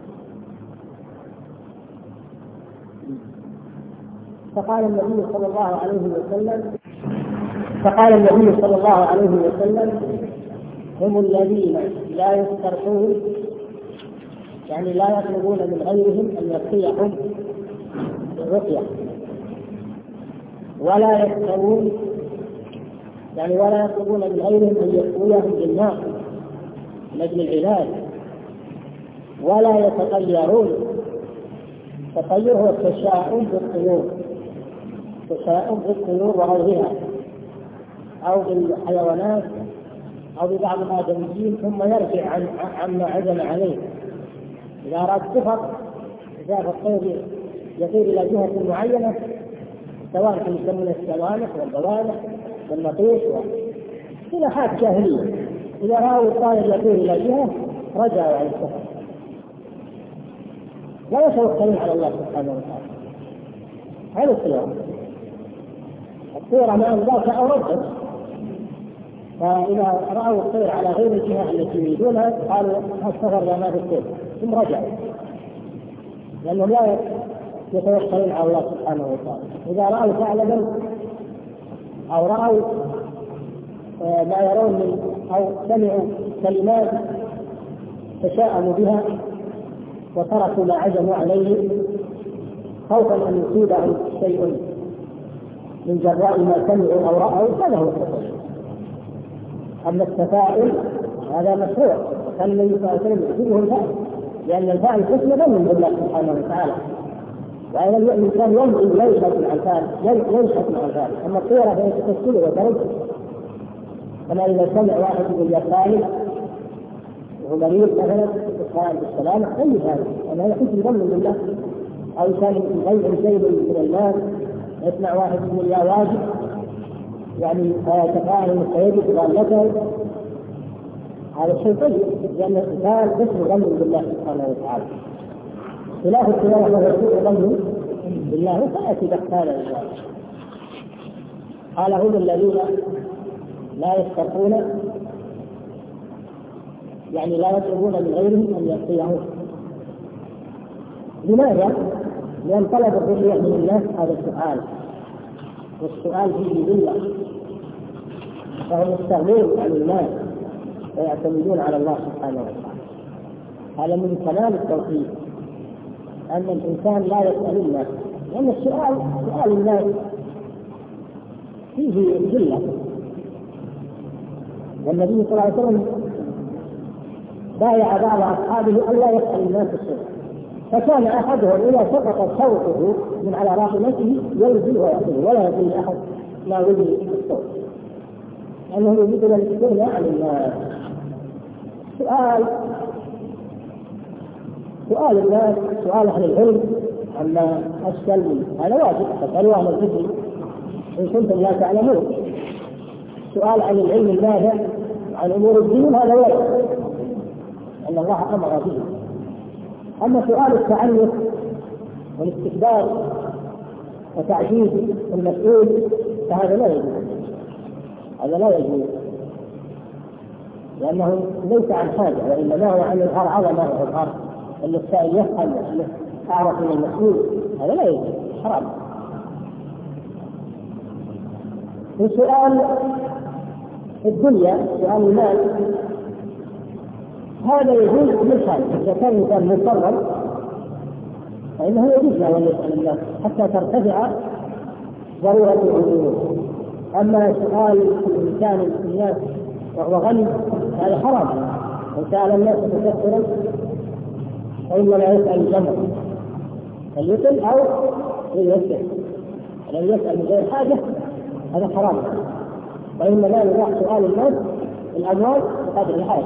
فقال النبي صلى الله عليه وسلم فقال النبي صلى الله عليه وسلم هم الذين لا يسترقون، يعني لا يطلبون من غيرهم أن يرقيهم بالرقية، ولا يسترون، يعني ولا يطلبون من غيرهم أن يرقوهم بالماء من أجل العلاج، ولا يتطيرون. التطير هو التشاؤم بالطيور، التشاؤم بالطيور وغيرها أو بالحيوانات أو ببعض الآدميين ثم يرجع عن عما عزم عليه. إذا أراد سفر جاء الطير يطير إلى جهة معينة، سواء كان من السوانح والبوالح والنطيش وسلاحات جاهلية، إذا رأوا الطائر يطير إلى جهة رجعوا عن السفر، لا يتوكلون على الله سبحانه وتعالى. هذا الطير الطير أمام ذاك أو رجع، فإذا رأوا الطير على غير الجهة التي يريدونها قالوا السفر ما في الطير ثم رجعوا، لأنهم لا يتوكلون على الله سبحانه وتعالى. إذا رأوا ثعلبا أو رأوا ما يرون من أو سمعوا كلمات تشاءموا بها وتركوا ما عزموا عليه خوفا أن يصيبهم شيء من جراء ما سمعوا أو رأوا، هذا هو التفاؤل. أما التفاؤل هذا مشروع، كان النبي صلى الله عليه وسلم يحسبه الفاعل، لأن الفاعل حسن ظن بالله سبحانه وتعالى، وأيضا المؤمن كان ينشأ ينشأ مع الفاعل ينشأ مع الفاعل. أما الطيرة فهي تتسلل وترد، كما إذا سمع واحد يقول يا خالد وهو مريض مثلا يقال بالسلامة أي هذا، أنا يحسن ظن بالله. أو كان من غير شيء من الناس يسمع واحد يقول يا واجب، يعني تفاعل سيجد ضالته، هذا شيء طيب، لأن الإنسان يحسن ظن بالله سبحانه وتعالى. خلاف الخلاف وهو سوء ظن بالله فيأتي بحثان الإنسان. قال هم الذين لا يسترقون، يعني لا يطلبون من غيرهم أن يرقيهم. لماذا؟ لأن طلب الرقية من الناس هذا السؤال، والسؤال فيه ذلة، فهم يستغنون عن الناس ويعتمدون على الله سبحانه وتعالى. هذا من كمال التوحيد، أن الإنسان لا يسأل الناس، لأن السؤال سؤال الناس فيه ذلة. والنبي صلى الله عليه وسلم بايع بعض أصحابه ألا يسأل الناس الشيء، فكان أحدهم إذا سقط صوته من على راحلته يلزي ويأخذه ولا يقول أحد ما ولي الصوت، لأنه يريد أن الاستغناء عن الناس. سؤال سؤال الناس، سؤال أهل العلم عما أشكل منه هذا واجب، فاسألوا أهل الذكر إن كنتم لا تعلمون. سؤال عن العلم النافع عن أمور الدين هذا واجب، أن الله أمر به. أما سؤال التعنت والاستكبار وتعجيز المسؤول فهذا لا يجوز. هذا لا يجوز، لأنه ليس عن حاجة، وإنما هو عن الغار على ما هو الغار، أن السائل يفهم أنه أعرف من المسؤول، هذا لا يجوز، حرام. في سؤال الدنيا، سؤال المال، هذا يجوز للحال، إذا كان الإنسان مضطرا فإنه يجوز له أن يسأل الناس حتى ترتفع ضرورة الأمور. أما سؤال الإنسان الناس وهو غني هذا حرام، من سأل الناس تكثرا فإنما يسأل الجمع فليسأل أو يسأل، الذي يسأل من غير حاجة هذا حرام، وإنما لا يباح سؤال الناس الأموال بقدر الحاجة.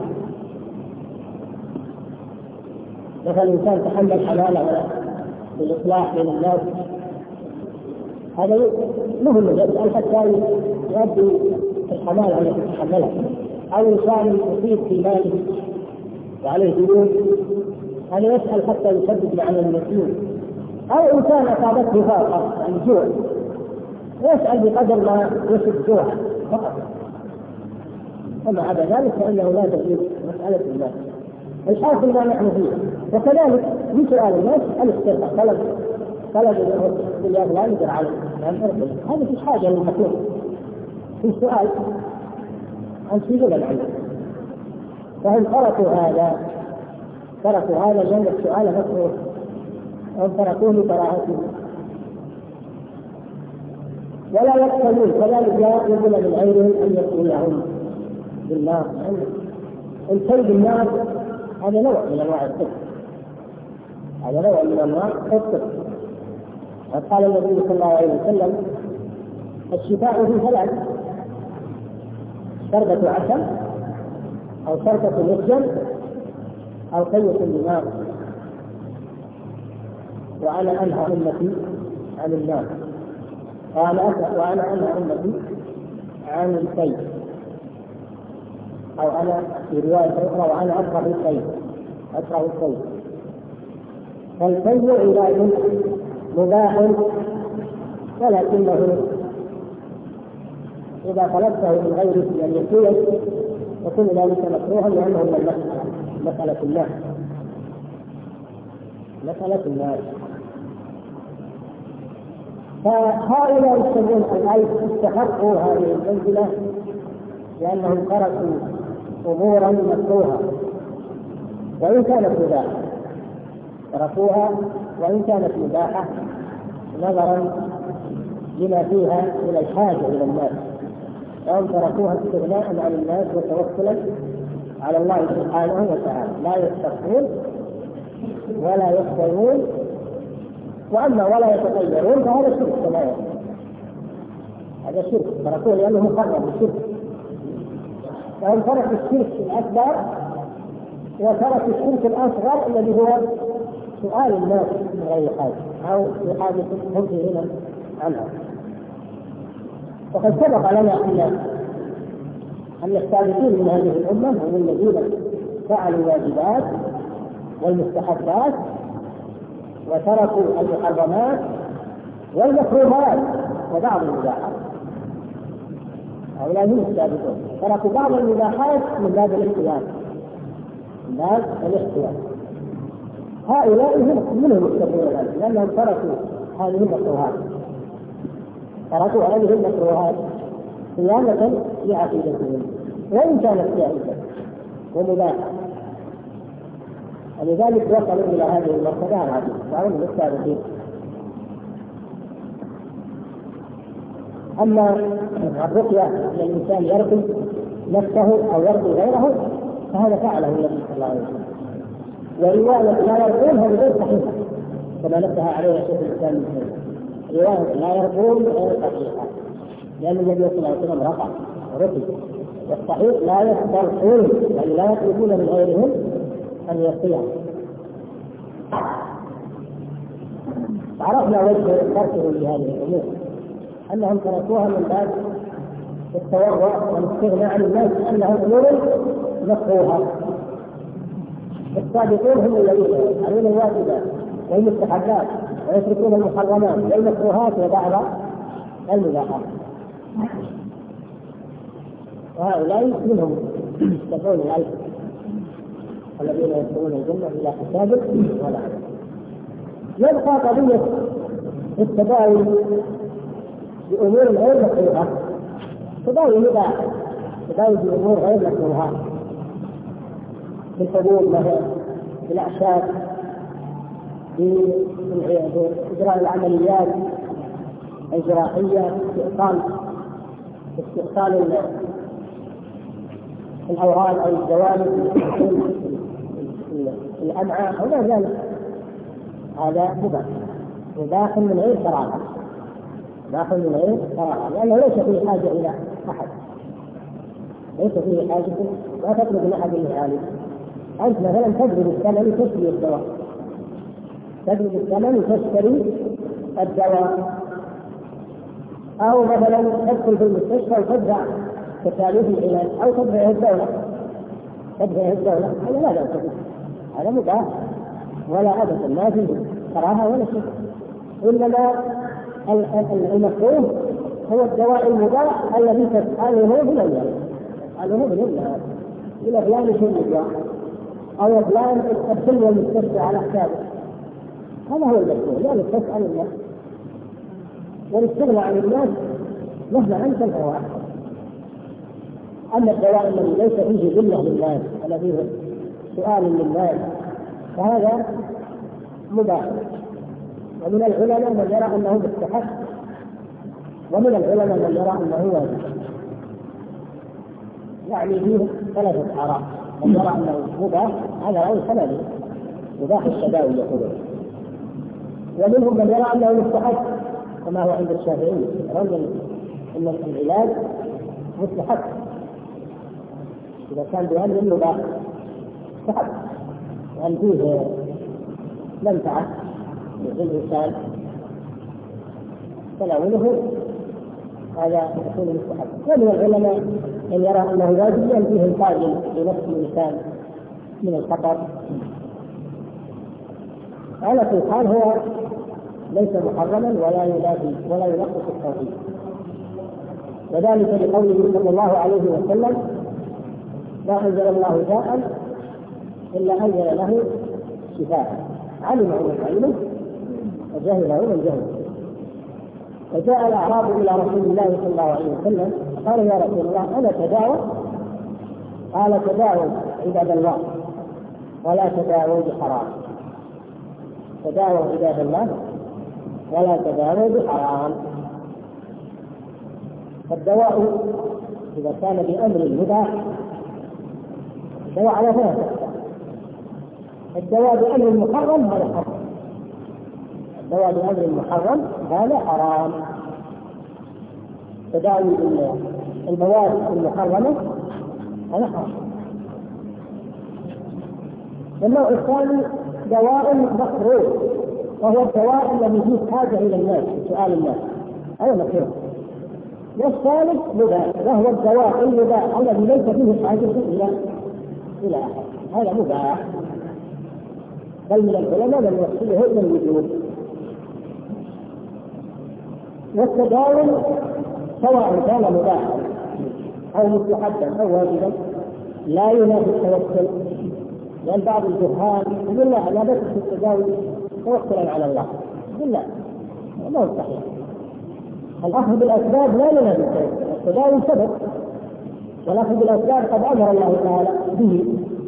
مثلا الإنسان تحمل حلاله بالإصلاح بين الناس، هذا مهم يسأل حتى يؤدي الحمالة التي تتحملها، أو إنسان يصيب في ماله وعليه ديون هذا يسأل حتى يسدد مع المسلمين، أو إنسان أصابته فاقة يعني جوع يسأل بقدر ما يسد جوع فقط، وما عدا ذلك فإنه لا تجوز مسألة الناس. الحاصل ما نحن فيه. وكذلك في سؤال الناس الاسترقاء، طلب طلب الإخوان لا يقدر عليه، هذا في حاجة للمكروه في السؤال عن سبيل العلم، فهم تركوا هذا تركوا هذا لأن السؤال مكروه، هم تركوه لكراهته. ولا يقتلون كذلك لا يقبل من غيرهم أن يقتلهم بالنار، الكي بالنار هذا نوع من أنواع الكفر، هذا نوع من أنواع الكفر. قال النبي صلى الله عليه وسلم الشفاء في ثلاث: شربة عسل أو شربة مسجن أو قية بالنار، وأنا أنهى أمتي عن النار، وأنا أنهى أمتي عن الكي، أو أنا في رواية أخرى وأنا أكره الكي أكره الكي. فالكي علاج مباح، ولكنه إذا طلبته من غيره من يكون يكون ذلك مكروها، لأنه من المسألة مسألة الناس مسألة الناس فهؤلاء يسمون الآية استحقوا هذه المنزلة لأنهم تركوا أمورا مكروهة وإن كانت مباحة، تركوها وإن كانت مباحة نظرا لما فيها من الحاجة إلى الناس، وهم تركوها استغناء عن الناس وتوكلا على الله سبحانه وتعالى، لا يستغفرون ولا يخبرون، وأما ولا يتطيرون فهذا شرك كما يقول، هذا شرك تركوه لأنه مقرر بالشرك. فهم ترك الشرك الأكبر وترك الشرك الأصغر الذي هو سؤال الناس من غير حاجة أو في حاجة هم في غنى عنها. وقد سبق لنا أن أن السابقين من هذه الأمة هم الذين فعلوا الواجبات والمستحبات وتركوا المحرمات والمكروهات وبعض المباحات. هؤلاء هم السابقون، تركوا بعض المباحات من باب الاختيار من باب الاختيار هؤلاء هم منهم المتقون لأنهم تركوا هذه المكروهات تركوا هذه المكروهات صيانة لعقيدتهم وإن كانت جائزة ومباحة، ولذلك وصلوا إلى هذه المرتبة العظيمة وهم السابقين. أما الرقية أن الإنسان يرقي نفسه أو يرقي غيره فهذا فعله النبي صلى الله عليه وسلم، ورواية لا يرقون هذا غير صحيحة كما نبه عليه شيخ الإسلام ابن تيمية، رواية لا يرقون غير صحيحة لأن النبي صلى الله عليه وسلم رقى ورقي، والصحيح لا يسترقون يعني لا يطلبون من غيرهم أن يرقيهم. عرفنا وجه تركه لهذه الأمور أنهم تركوها من باب التورع والاستغناء عن الناس أنهم أمور مكروهة. السابقون هم الذين يفعلون الواجبات والمستحبات ويتركون المحرمات والمكروهات وبعض المباحات. وهؤلاء منهم سبعون الألف الذين يدخلون الجنة بلا حساب ولا عذاب. يبقى قضية التداوي بأمور غير مكروهة، تداوي مباح، تداوي بأمور غير مكروهة، بالحبوب مثلا، بالأعشاب، بإجراء العمليات الجراحية، استئصال استئصال الأورام أو الجوانب الأمعاء أو غير ذلك، هذا مباح وداخل من غير كراهة، داخل من غير كراهة، لأنه ليس فيه حاجة إلى أحد، ليس فيه حاجة، لا تطلب من أحد المعالج. أنت مثلا تجلب الثمن تشتري الدواء، تجلب الثمن تشتري الدواء، أو مثلا تدخل في المستشفى وتدفع تكاليف العلاج أو تدفعه الدولة، تدفعه الدولة، هذا لا بأس به، هذا مباح ولا أبدا، ما فيه كراهة ولا شيء. إنما المكروه هو الدواء المباح الذي تفعله بالله، تفعله بالله، إلى فلان شيء مباح أو فلان تدخل المستشفى على حسابه، هذا هو المكروه، لا تسأل الناس والاستغناء عن الناس مهما أنت الفوائد. أما الدواء الذي ليس فيه ذلة للناس ولا فيه سؤال للناس فهذا مباح. ومن العلماء من يرى أنه مستحب، ومن العلماء من يرى أنه واجب، يعني فيه ثلاثة آراء. من يرى أنه مباح هذا رأي حنبلي، مباح التداوي يقولون، ومنهم من يرى أنه مستحب كما هو عند الشافعي، رجل أن العلاج مستحب إذا كان بأمر مباح مستحب، وأن فيه منفعة للإنسان تناوله، هذا يكون مستحب. ومن العلماء من يرى أنه واجب لأن فيه إنقاذ لنفس الإنسان من الخطر. على كل حال هو ليس محرما ولا ينافي ولا ينقص التوحيد، وذلك لقوله صلى الله عليه وسلم: لا أنزل الله داء إلا أنزل له شفاء، علمه من علمه وجهله من جهله. وجاء الأعراب إلى رسول الله صلى الله عليه وسلم قالوا: يا رسول الله أنا تداوى؟ قال: تداووا عباد الله ولا تداووا بحرام، تداووا عباد الله ولا تداووا بحرام. فالدواء إذا كان بأمر مباح الدواء على ثلاثة، الدواء بأمر محرم هذا حرام، الدواء بأمر محرم هذا حرام، تداوي المواد المحرمة هذا حرام. النوع الثاني دواء مكروه، وهو الدواء الذي فيه حاجة إلى الناس سؤال الناس، هذا مكروه. والثالث مباح، وهو الدواء المباح الذي ليس فيه حاجة إلى إلى أحد، هذا مباح، بل من العلماء من يحصله إلى الوجود. والتداول سواء كان مباحا أو مستحبا أو واجبا لا ينافي التوكل، لأن بعض الجهال يقول: لا أنا بس في التداول توكلا على الله، بالله ما هو صحيح. الأخذ بالأسباب لا ينافي التوكل، التداول سبب، والأخذ بالأسباب قد أمر الله تعالى به.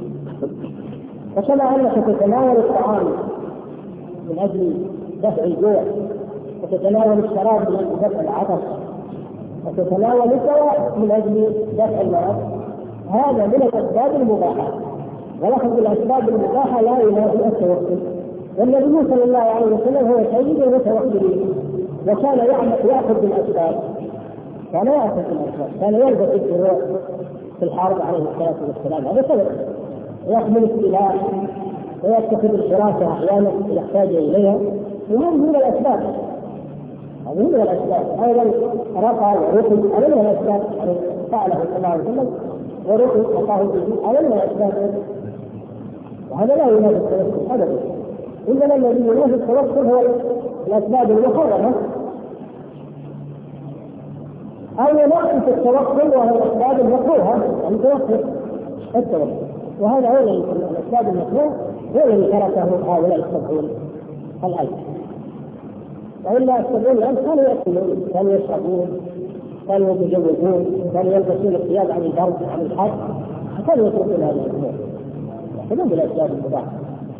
فكما أنك تتناول الطعام من أجل دفع الجوع، وتتناول الشراب من أجل دفع العطش، وتتناول الدواء من أجل دفع المرض، هذا من الأسباب المباحة، والأخذ بالأسباب المباحة لا ينافي التوكل. والنبي صلى الله عليه وسلم هو سيد المتوكلين، وكان يأخذ بالأسباب، كان يأخذ بالأسباب، كان يلبس الدروع في الحرب عليه الصلاة والسلام، هذا سبب، يحمل السلاح ويتخذ الحراسة أحيانا يحتاج إليها، وهذه من الأسباب، هذه من الأسباب. أيضا رقى ورقي هذا من الأسباب، فعله صلى الله عليه وسلم ورقي رقاه به، هذا من الأسباب، وهذا لا ينافي التوكل أبدا. إنما الذي ينافي التوكل هو الأسباب المحرمة. أو ينقص التوكل وهو الأسباب المكروهة أن توفق التوكل، وهذا هو الأسباب المكروه هو الذي تركه هؤلاء السبعون الألف. وإلا السبعون الألف كانوا يأكلون، كانوا يشربون، كانوا يتزوجون، كانوا يلبسون الثياب عن البرد عن الحر، كانوا يتركون هذه الأمور يأخذون بالأسباب المباحة.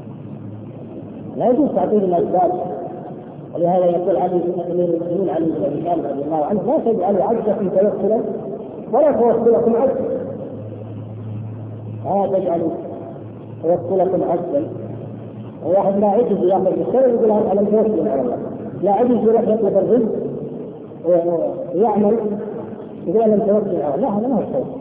لا يجوز تعطيل الأسباب. ولهذا يقول علي أمير المؤمنين علي بن أبي طالب رضي الله عنه: لا تجعلوا عجزكم توكلا ولا توكلكم عجزا. لا تجعلوا توكلكم عجزا. وواحد لا عجز ياخذ بالسبب يقول أنا متوكل على الله، لا عجز يروح يطلب الرزق ويعمل يقول أنا متوكل على الله، هذا ما هو التوكل.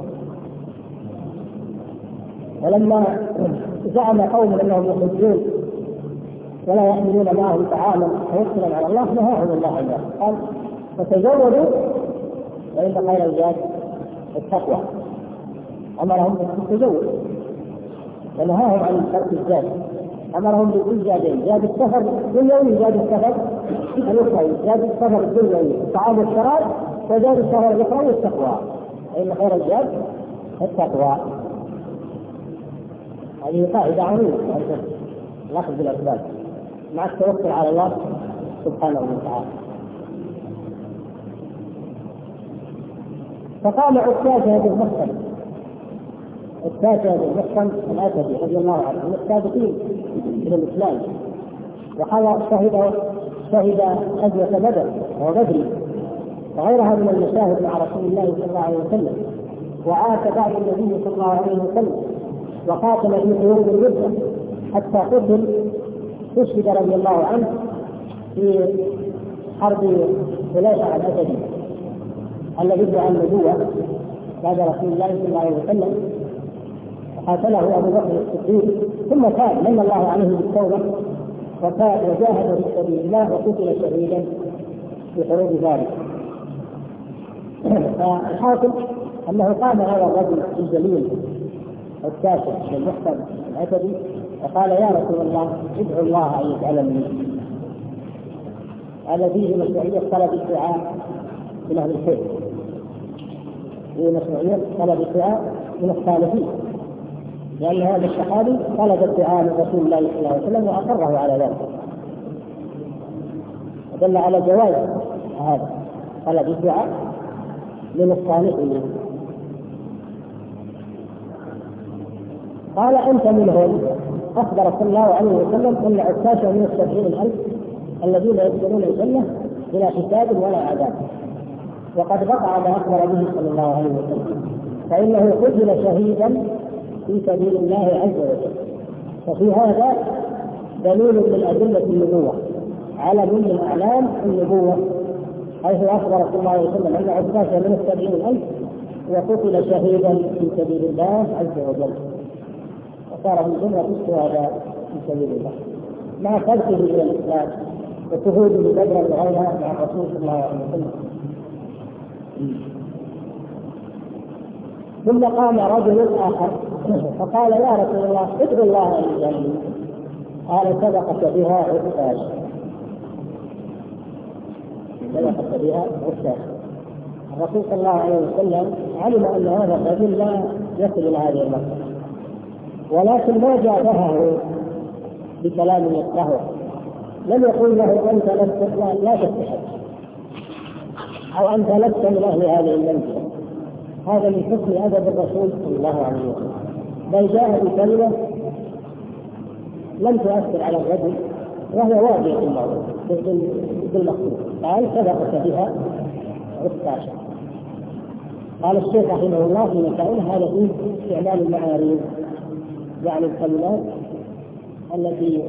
ولما زعم قوم أنهم يخرجون ولا يحملون معهم طعاما توكلا على الله نهاهم الله عن ذلك، قال: فتزودوا وإن خير الزاد التقوى. أمرهم بالتزود ونهاهم عن ترك الزاد، أمرهم بالزادين: زاد السفر الدنيوي، زاد السفر الأخروي، زاد السفر الدنيوي الطعام والشراب، وزاد السفر الأخروي التقوى، وإن خير الزاد التقوى. هذه قاعدة عظيمة الأخذ بالأسباب مع التوكل على الله سبحانه وتعالى. فقام عكاشة بن محصن عكاشة بن محصن الأسدي رضي الله عنه من السابقين إلى الإسلام، وحضر شهد شهد غزوة بدر وبدر وغيرها من المشاهد مع رسول الله صلى الله عليه وسلم، وعاش بعد النبي صلى الله عليه وسلم، وقاتل في حروب الردة حتى قتل استشهد رضي الله عنه في حرب خلافة الأسدي الذي ادعى النبوة بعد رسول الله صلى الله عليه وسلم، وقاتله أبو بكر الصديق، ثم تاب من الله عليه بالتوبة وتاب وجاهد في سبيل الله وقتل شهيدا في حروب ذلك. فالحاصل أنه قام هذا الرجل الجليل الكاشف بالمحسن الأسدي وقال: يا رسول الله ادعو الله أن يجعلني. هذا فيه مشروعية طلب الدعاء من أهل الخير، فيه مشروعية طلب الدعاء من الصالحين، لأن هذا الصحابي طلب الدعاء من رسول الله صلى الله عليه وسلم وأقره على ذلك، ودل على جواز هذا طلب الدعاء من الصالحين. قال: أنت منهم. أخبر صلى الله عليه وسلم أن عكاشة من السبعين الألف الذين يدخلون الجنة بلا حساب ولا عذاب، وقد وقع ما أخبر به صلى الله عليه وسلم، فإنه قتل شهيدا في سبيل الله عز وجل. وفي هذا دليل من أدلة النبوة، علم من أعلام النبوة، حيث أخبر صلى الله عليه وسلم أن عكاشة من السبعين الألف وقتل شهيدا في سبيل الله عز وجل، وصار من جملة الشهداء في سبيل الله مع خلقه إلى الإسلام وشهوده بدرا وغيرها مع الرسول صلى الله عليه وسلم. ثم قام رجل آخر فقال: يا رسول الله ادعو الله أن يجعلني. قال: سبقت بها عكاش، سبقت بها عكاش. الرسول صلى الله عليه وسلم علم أن هذا الرجل لا يصل إلى هذه المرتبة، ولكن ما جابه بكلام يكرهه، لم يقل له أنت لست لا تستحق أو أنت لست من أهل هذه المنزلة. هذا من حسن أدب الرسول صلى الله عليه وسلم، بل جاء بكلمة لم تؤثر على الرجل وهي واضحة الموضوع بالمقصود. قال: سبقت بها عكاشة. قال الشيخ رحمه الله في مسائل هذا فيه استعمال المعاريض، يعني الكلمات التي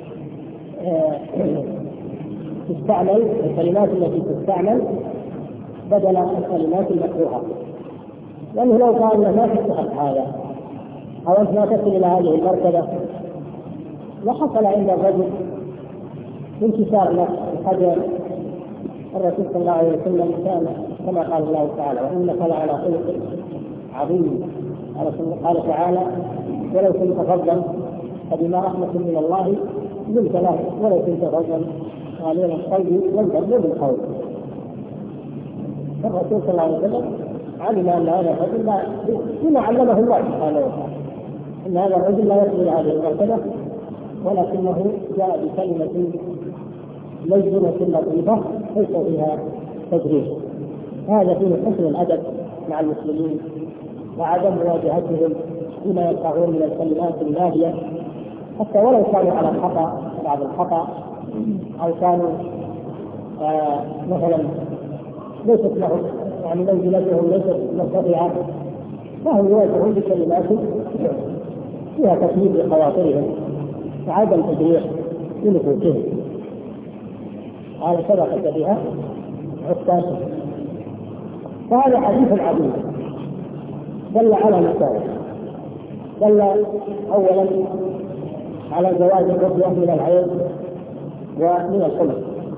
تستعمل الكلمات التي تستعمل بدل الكلمات المكروهة، لأنه لو قال ما تستحق هذا أو أنت ما تصل إلى هذه المرتبة لحصل عند الرجل انكسار نفس قدر الرسول صلى الله عليه وسلم كان كما قال الله تعالى: وإنك لعلى خلق عظيم. قال تعالى: ولو كنت فظا فبما رحمة من الله لنت له ولو كنت فظا غليظ القلب لانفضوا بالقول. الرسول صلى الله عليه وسلم علم أن هذا الرجل لا بما علمه الله سبحانه وتعالى أن هذا الرجل لا يقبل هذه المرتبة، ولكنه جاء بكلمة لينة لطيفة ليس فيها تجريح. هذا فيه حسن الأدب مع المسلمين وعدم مواجهتهم بما يقعون من الكلمات الناهية، حتى ولو كانوا على الخطأ بعض الخطأ أو كانوا آه مثلا ليست لهم يعني منزلتهم ليست مرتفعة، فهم يواجهون بكلمات فيها تكليف لخواطرهم وعدم تجريح لنفوسهم. هذا سبقت بها عكاشة. فهذا حديث عظيم دل على مسائل. دل أولا على جواز الرقية من العين ومن الحمى،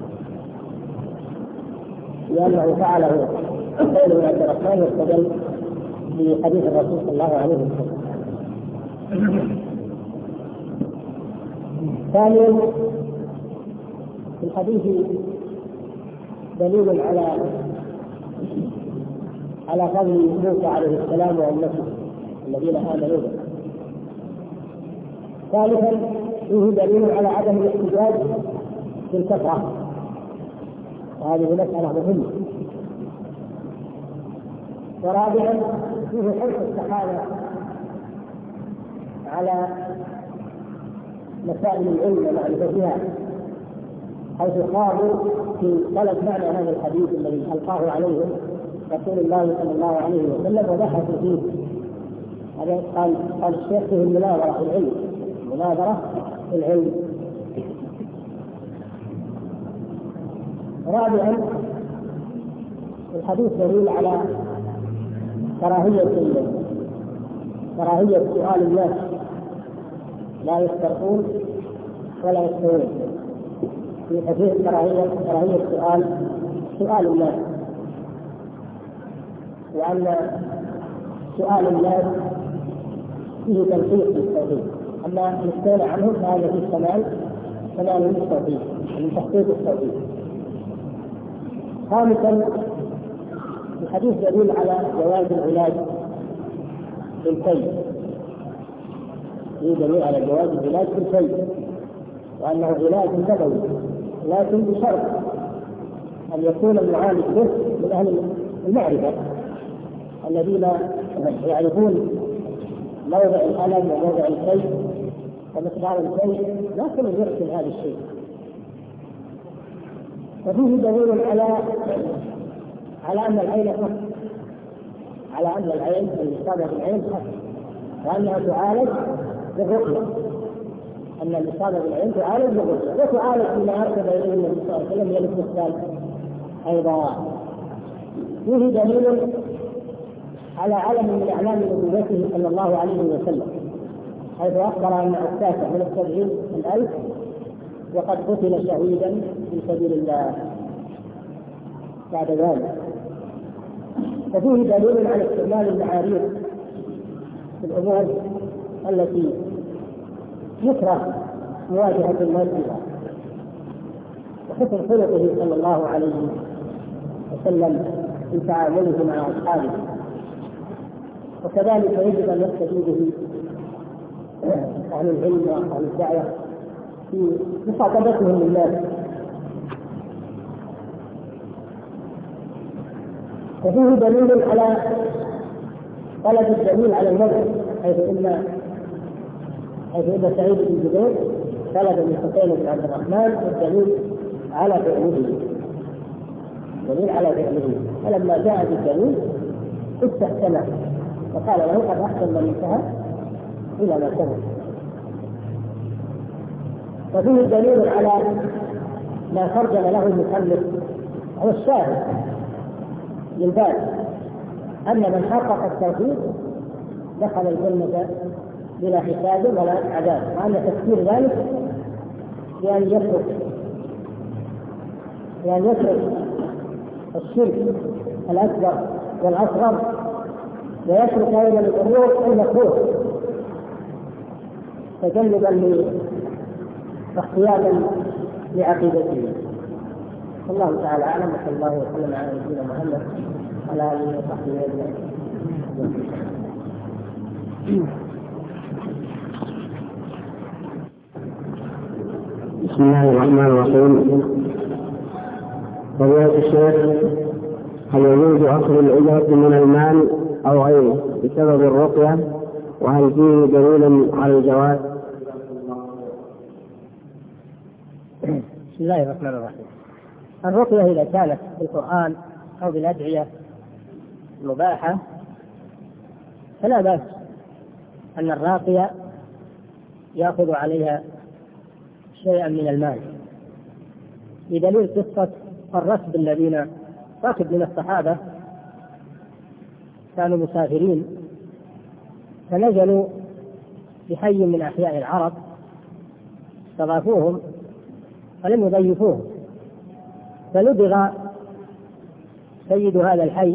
لأنه فعله خير من عبد الرحمن واستدل بحديث الرسول صلى الله عليه وسلم. ثانيا في الحديث دليل على على فضل موسى عليه السلام وأمته الذين آمنوا به. ثالثا فيه دليل على عدم الاحتجاج بالكثرة، وهذه مسألة مهمة. ورابعا فيه حرص الصحابة على مسائل العلم ومعرفتها، حيث قاموا في طلب معنى هذا الحديث الذي ألقاه عليهم رسول الله صلى الله عليه وسلم وبحثوا فيه. هذا قال قال الشيخ فيه المناظرة في العلم، مناظرة في العلم. رابعا الحديث دليل على كراهية كراهية سؤال الناس، لا يسترقون ولا يستوون. في حديث كراهية كراهية سؤال سؤال الناس، وأن سؤال الناس فيه تنقيص للتوحيد، أما الاستغناء عنه فهذا فيه كمال كمال للتوحيد من تحقيق التوحيد. خامسا الحديث دليل على جواز العلاج بالكي، فيه دليل على جواز العلاج بالكي وأنه علاج نبوي، لكن بشرط أن يكون المعالج به من أهل المعرفة الذين يعرفون موضع الألم وموضع الكي ومقدار الكي، لا كل يرسل هذا الشيء. وفيه دليل على على أن العين حق، على أن العين الإصابة بالعين حق، وأنها تعالج بالرقية، أن الإصابة بالعين تعالج بالرقية وتعالج بما أرشد إليه النبي صلى الله عليه وسلم يلف الثالث أيضا. فيه دليل على علم من أعلام نبوته صلى الله عليه وسلم، حيث أخبر أن أساسه من السبعين الألف وقد قتل شهيدا في سبيل الله بعد ذلك. وفيه دليل على استعمال المعاريف في الأمور التي يكره مواجهة الناس بها، وحسن خلقه صلى الله عليه وسلم في تعامله مع أصحابه. وكذلك يجب أن يستفيد به أهل العلم وأهل الدعوة في مخاطبتهم للناس. وفيه دليل على طلب الدليل على المذهب، حيث إن حيث إن سعيد بن جبير طلب من حسين بن عبد الرحمن الدليل على فعله، دليل على فعله، فلما جاء بالدليل استحسنه وقال له قد أحسن من انتهى إلى ما سمع. وفيه دليل على ما ترجم له المؤلف هو الشاهد للباب، أن من حقق التوحيد دخل الجنة بلا حساب ولا عذاب، وأن تفسير ذلك بأن يترك بأن يترك الشرك الأكبر والأصغر، ويترك أيضا الأمور المكروه تجنبا واحتياجا لعقيدته. الله تعالى اعلم، وصلى الله وسلم على نبينا محمد وعلى اله وصحبه اجمعين. بسم الله الرحمن الرحيم. فضيلة الشيخ، هل يجوز أخذ الأجرة من المال أو غيره بسبب الرقية؟ وهل فيه دليل على الجواز؟ بسم الله الرحمن الرحيم. الرقية إذا كانت بالقرآن أو بالأدعية مباحة فلا بأس أن الراقية يأخذ عليها شيئا من المال، بدليل قصة الركب الذين ركب من الصحابة كانوا مسافرين فنزلوا بحي من أحياء العرب، استضافوهم ولم يضيفوهم، فلدغ سيد هذا الحي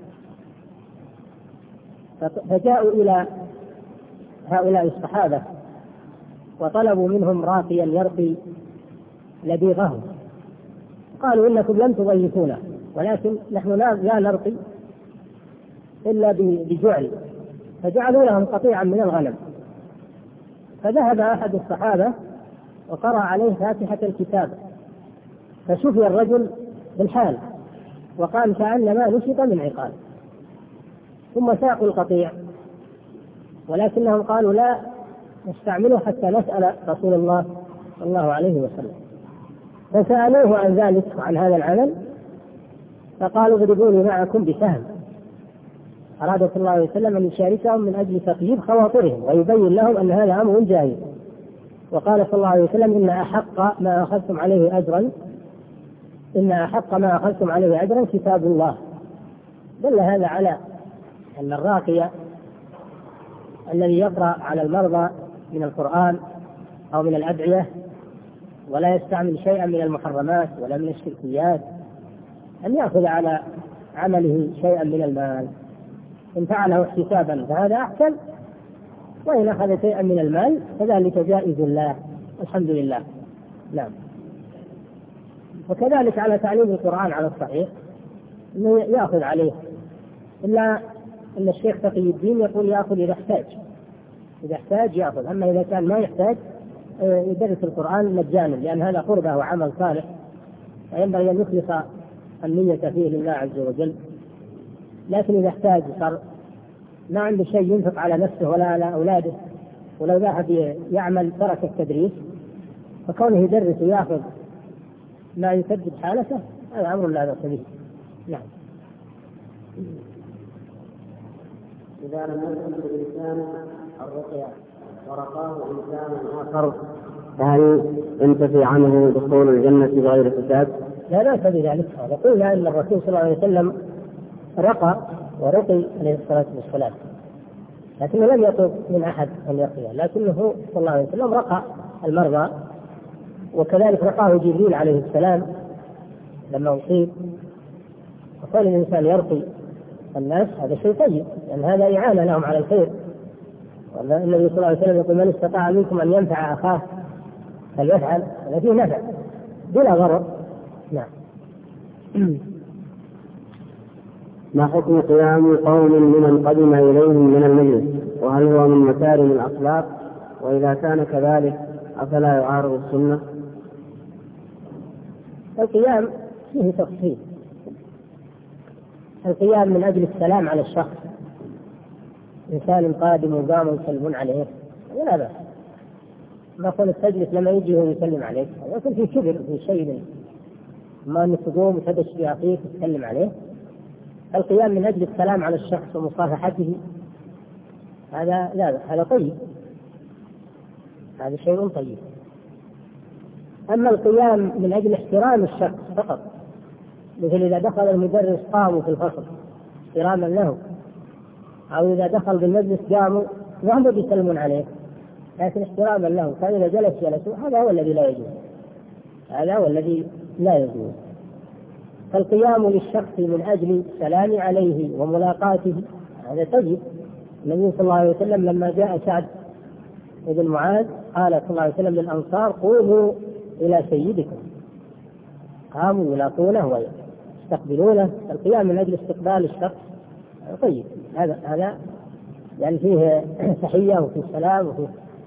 فجاءوا إلى هؤلاء الصحابة وطلبوا منهم راقيا يرقي لديغهم، قالوا إنكم لم تضيفونا ولكن نحن لا نرقي إلا بجعل، فجعلوا لهم قطيعا من الغنم. فذهب أحد الصحابة وقرأ عليه فاتحة الكتاب فشفي الرجل بالحال وقال كأنما نشط من عقال، ثم ساقوا القطيع ولكنهم قالوا لا نستعمله حتى نسأل رسول الله صلى الله عليه وسلم، فسألوه عن ذلك وعن هذا العمل فقالوا اضربوني معكم بسهم. أراد صلى الله عليه وسلم أن يشاركهم من أجل تطيب خواطرهم ويبين لهم أن هذا أمر جائز، وقال صلى الله عليه وسلم إن أحق ما أخذتم عليه أجرا إن أحق ما أخذتم عليه أجرا كتاب الله. دل هذا على أن الراقي الذي يقرأ على المرضى من القرآن أو من الأدعية ولا يستعمل شيئا من المحرمات ولا من الشركيات أن يأخذ على عمله شيئا من المال، إن فعله احتسابا فهذا أحسن، وإن أخذ شيئا من المال فذلك جائز الله الحمد لله. نعم. وكذلك على تعليم القرآن على الصحيح أنه يأخذ عليه، إلا أن الشيخ تقي الدين يقول يأخذ إذا احتاج، إذا احتاج يأخذ، أما إذا كان ما يحتاج يدرس القرآن مجانا، لأن هذا قربة وعمل صالح وينبغي أن يخلص النية فيه لله عز وجل. لكن إذا احتاج صار ما عنده شيء ينفق على نفسه ولا على أولاده ولو ذهب يعمل ترك التدريس، فكونه يدرس ويأخذ ما يسدد حالته هذا أمر لا بأس به. نعم. إذا لم يكن الإنسان الرقية ورقاه إنسان آخر فهل ينتفي عنه دخول الجنة بغير حساب؟ لا لا بذلك. قلنا أن الرسول صلى الله عليه وسلم رقى ورقي عليه الصلاة والسلام، لكنه لم يطلب من أحد أن يرقيه، لكنه صلى الله عليه وسلم رقى المرضى، وكذلك رقاه جبريل عليه السلام لما أصيب. وقال الإنسان يرقي الناس هذا شيء طيب، لأن يعني هذا إعانة لهم على الخير. والنبي صلى الله عليه وسلم يقول من استطاع منكم أن ينفع أخاه فليفعل، هذا فيه نفع بلا ضرر. نعم. ما حكم قيام قوم ممن قدم إليهم من المجلس، وهل هو من مكارم الأخلاق؟ وإذا كان كذلك أفلا يعارض السنة؟ القيام فيه تفصيل. القيام من أجل السلام على الشخص، إنسان قادم وقام يسلمون عليه ولا بأس، ما كنت تجلس لما يجي هو يسلم عليك، يكون في كبر في شيء، ما أن تقوم وتدش في أخيك وتسلم عليه. القيام من أجل السلام على الشخص ومصافحته هذا لا بأس، هذا طيب، هذا شيء طيب. أما القيام من أجل احترام الشخص فقط، مثل إذا دخل المدرس قاموا في الفصل احتراما له، أو إذا دخل بالمجلس قاموا وهم يسلمون عليه لكن احتراما له، فإذا جلس جلسوا، هذا هو الذي لا يجوز، هذا هو الذي لا يجوز. فالقيام للشخص من أجل السلام عليه وملاقاته هذا طيب. النبي صلى الله عليه وسلم لما جاء سعد بن معاذ قال صلى الله عليه وسلم للأنصار قوموا إلى سيدكم، قاموا يلاقونه ويستقبلونه. القيام من أجل استقبال الشخص طيب، هذا هذا يعني فيه تحية وفيه سلام وفيه.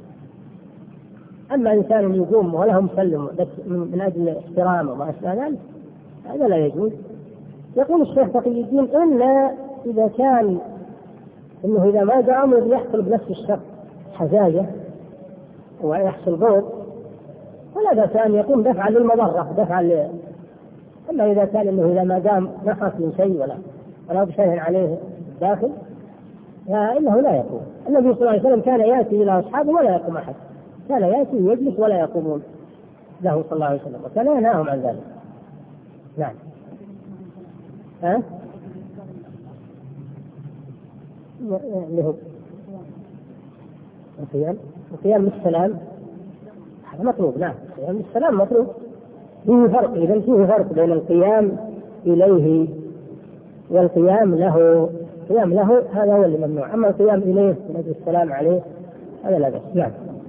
أما إنسان يقوم وله مسلم بس من أجل احترام وما أشبه ذلك هذا لا يجوز. يقول الشيخ تقي الدين إلا إذا كان إنه إذا ما جاء أمر يحصل بنفس الشخص حزاجة ويحصل ضوء ولا بأس أن يقوم دفعا للمضرة دفعا ل... أما إذا كان إنه إذا ما دام نخف من شيء ولا ولا بشيء عليه داخل فإنه لا يقوم. النبي صلى الله عليه وسلم كان يأتي إلى أصحابه ولا يقوم أحد، كان يأتي ويجلس ولا يقومون له صلى الله عليه وسلم، وكان ينهاهم عن ذلك. نعم. ها؟ اللي هو القيام القيام بالسلام هذا مطلوب. نعم، القيام بالسلام مطلوب. فيه فرق، إذا فيه فرق بين القيام إليه والقيام له. القيام له هذا هو اللي ممنوع، أما القيام إليه من أجل السلام عليه هذا لا بأس. نعم.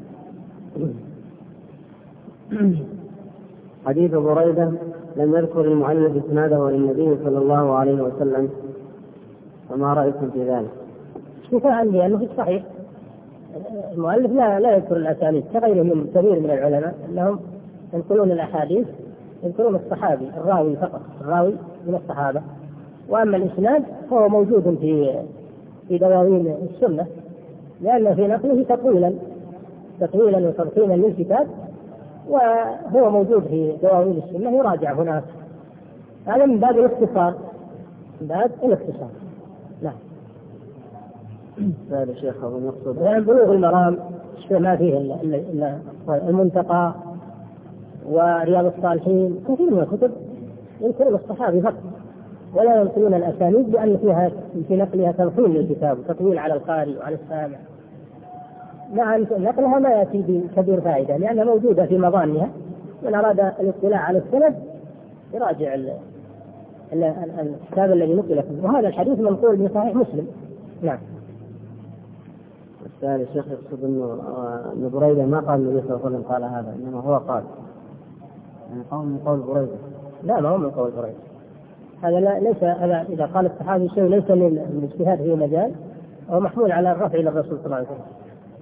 حديث بريدة لم يذكر المؤلف إسناده للنبي صلى الله عليه وسلم، فما رأيكم في ذلك؟ شوف عندي أنه في الصحيح المؤلف لا لا يذكر الأسانيد كغيره من كثير من العلماء أنهم ينقلون الأحاديث يذكرون الصحابي الراوي فقط، الراوي من الصحابة، وأما الإسناد فهو موجود في في دواوين السنة لأن في نقله تطويلا تطويلا وترقيما للكتاب، وهو موجود في دواوين السنة يراجع هناك. هذا من باب الاختصار، من باب الاختصار. نعم. هذا الشيخ أبو مقصود يعني بلوغ المرام ما فيه إلا المنتقى ورياض الصالحين، كثير من الكتب ينقلون الصحابي فقط ولا ينقلون الأسانيد لأن فيها في نقلها ترقيم للكتاب وتطويل على القارئ وعلى السامع. مع نقلها ما يأتي بكبير فائدة لأنها موجودة في مظانها، من أراد الاطلاع على السند يراجع الكتاب الذي نقل فيه، وهذا الحديث منقول من صحيح مسلم. نعم. السائل الشيخ يقصد أنه ابن بريدة ما قال النبي صلى الله عليه وسلم قال هذا، إنما هو قال يعني قول من قول بريدة. لا، ما هو من قول بريدة، هذا لا ليس هذا. إذا قال الصحابي شيء ليس للاجتهاد في مجال هو محمول على الرفع إلى الرسول صلى الله عليه وسلم.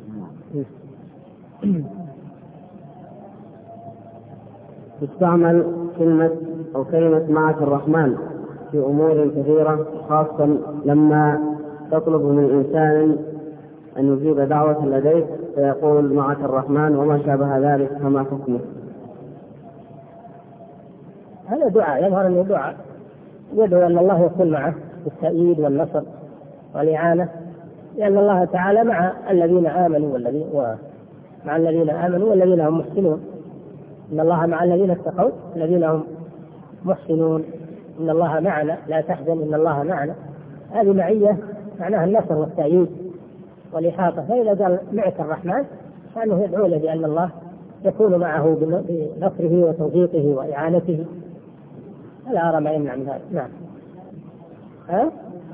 تستعمل كلمة أو كلمة معك الرحمن في أمور كثيرة، خاصة لما تطلب من إنسان أن يجيب دعوة لديك فيقول معك الرحمن وما شابه ذلك، فما حكمه؟ هذا دعاء، يظهر أنه دعاء يدعو أن الله يكون معه بالتأييد والنصر والإعانة، لأن الله تعالى مع الذين آمنوا والذين مع الذين آمنوا والذين هم محسنون. إن الله مع الذين اتقوا الذين هم محسنون. إن الله معنا لا تحزن إن الله معنا، هذه معية معناها النصر والتأييد والإحاطة. فإذا قال معك الرحمن فأنه يدعو له بأن الله يكون معه بنصره وتوفيقه وإعانته. لا أرى ما يمنع من هذا. نعم. ها؟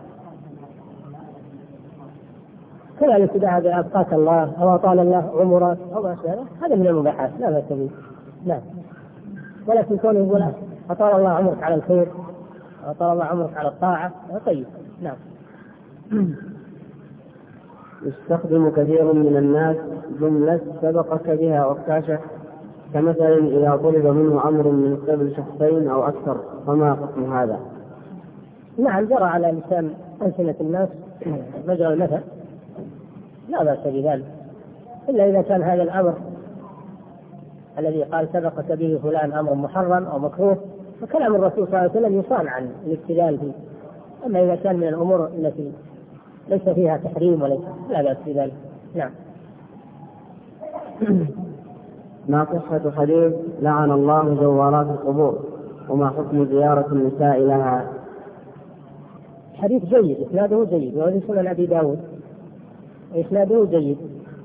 كذلك دعا بأبقاك الله أو أطال الله عمرك أو ما شابه، هذا من المباحات لا بأس به. نعم. ولكن كونه يقول أطال الله عمرك على الخير أو أطال الله عمرك على الطاعة طيب. نعم. يستخدم كثير من الناس جملة سبقك بها وكاشف، كمثلا إذا طلب منه أمر من قبل شخصين أو أكثر، فما حكم هذا؟ نعم، جرى على لسان ألسنة الناس مجرى المثل، لا بأس بذلك، إلا إذا كان هذا الأمر الذي قال سبقك به فلان أمر محرم أو مكروه، فكلام الرسول صلى الله عليه وسلم يصان عن الابتذال فيه. أما إذا كان من الأمور التي ليس فيها تحريم وليس لا بأس بذلك. نعم. ما صحة حديث لعن الله زوارات القبور، وما حكم زيارة النساء لها؟ حديث جيد، إسناده جيد، وهذا سنن أبي داود، إسناده جيد،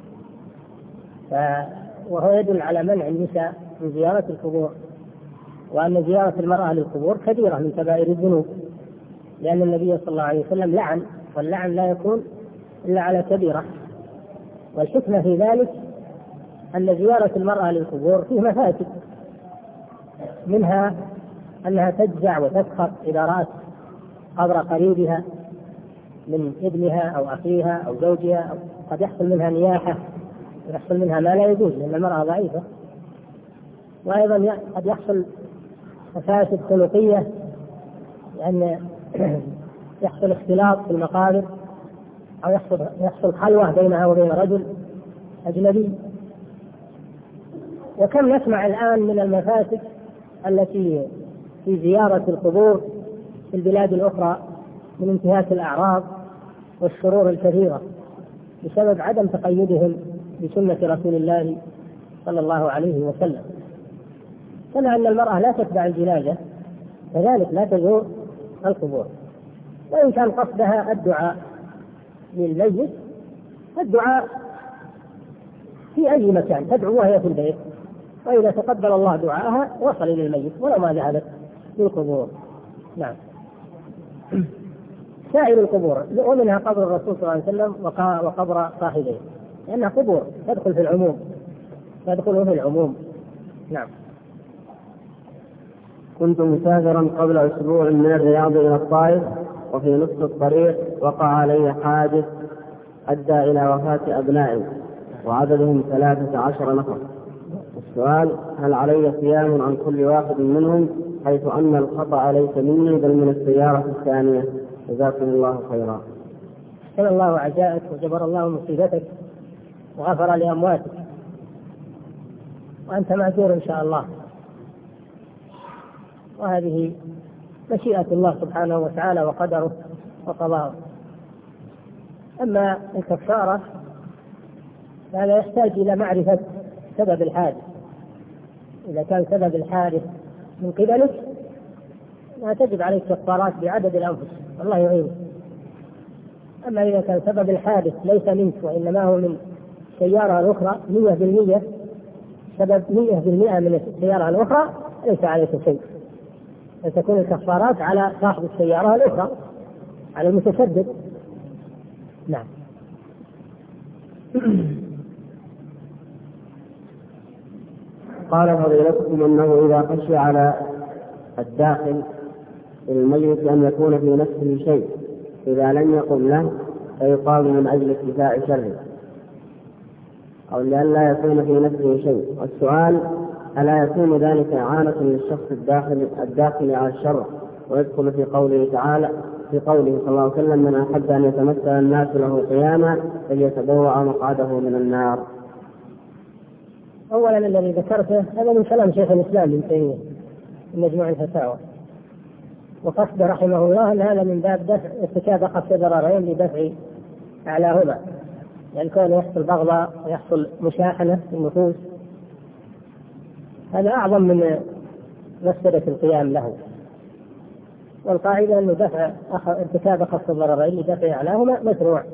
وهو يدل على منع النساء من زيارة القبور، وأن زيارة المرأة للقبور كبيرة من كبائر الذنوب، لأن النبي صلى الله عليه وسلم لعن، واللعن لا يكون إلا على كبيرة. والحكمة في ذلك أن زيارة المرأة للقبور فيه مفاسد، منها أنها تجزع وتسخط إذا رأت قبر قريبها من ابنها أو أخيها أو زوجها، أو قد يحصل منها نياحة ويحصل منها ما لا يجوز لأن المرأة ضعيفة. وأيضا قد يحصل مفاسد خلقية، لأن يحصل اختلاط في المقابر، أو يحصل يحصل خلوة بينها وبين رجل أجنبي. وكم نسمع الآن من المفاسد التي في زيارة القبور في البلاد الأخرى من انتهاك الأعراض والشرور الكثيرة بسبب عدم تقيدهم بسنة رسول الله صلى الله عليه وسلم. كما أن المرأة لا تتبع الجنازة كذلك لا تزور القبور، وإن كان قصدها الدعاء للميت الدعاء في أي مكان تدعو وهي في البيت، وإذا تقبل الله دعاءها وصل إلى الميت ولو ما ذهبت للقبور. نعم. سائر القبور ومنها قبر الرسول صلى الله عليه وسلم وقبر صاحبيه، لأنها قبور تدخل في العموم تدخل في العموم. نعم. كنت مسافرا قبل أسبوع من الرياض إلى الطائف، وفي نصف الطريق وقع علي حادث أدى إلى وفاة أبنائي وعددهم ثلاثة عشر نفر. السؤال: هل علي صيام عن كل واحد منهم، حيث أن الخطأ ليس مني بل من السيارة الثانية؟ جزاكم الله خيرا. أحسن الله عزاءك وجبر الله مصيبتك وغفر لأمواتك، وأنت معذور إن شاء الله، وهذه مشيئة الله سبحانه وتعالى وقدره وقضاءه. أما الكفارة فهذا يحتاج إلى معرفة سبب الحادث. إذا كان سبب الحادث من قبلك لا تجب عليك كفارات بعدد الأنفس، الله يعينك. أما إذا كان سبب الحادث ليس منك وإنما هو من السيارة الأخرى مئة بالمئة، سبب مئة بالمئة من السيارة الأخرى، ليس عليك شيء، فتكون الكفارات على صاحب السيارة الأخرى، على المتسبب. نعم. قال فضيلتكم أنه إذا خشي على الداخل الميت أن يكون في نفسه شيء، إذا لم يقم له فيقام من أجل اتفاء شره، أو لأن لا يكون في نفسه شيء. والسؤال: ألا يكون ذلك إعانة للشخص الداخل الداخل على الشر، ويدخل في قوله تعالى في قوله صلى الله عليه وسلم: من أحب أن يتمثل الناس له قياما فليتبوأ مقعده من النار؟ أولا الذي ذكرته هذا من كلام شيخ الإسلام ابن تيمية في مجموع الفتاوى، وقصد رحمه الله أن هذا من باب دفع ارتكاب أخف ضررين لدفع أعلاهما، يعني كون يحصل بغضاء ويحصل مشاحنة في النفوس، هذا أعظم من مفسدة القيام له. والقاعدة أن دفع ارتكاب أخف ضررين لدفع أعلاهما مشروع.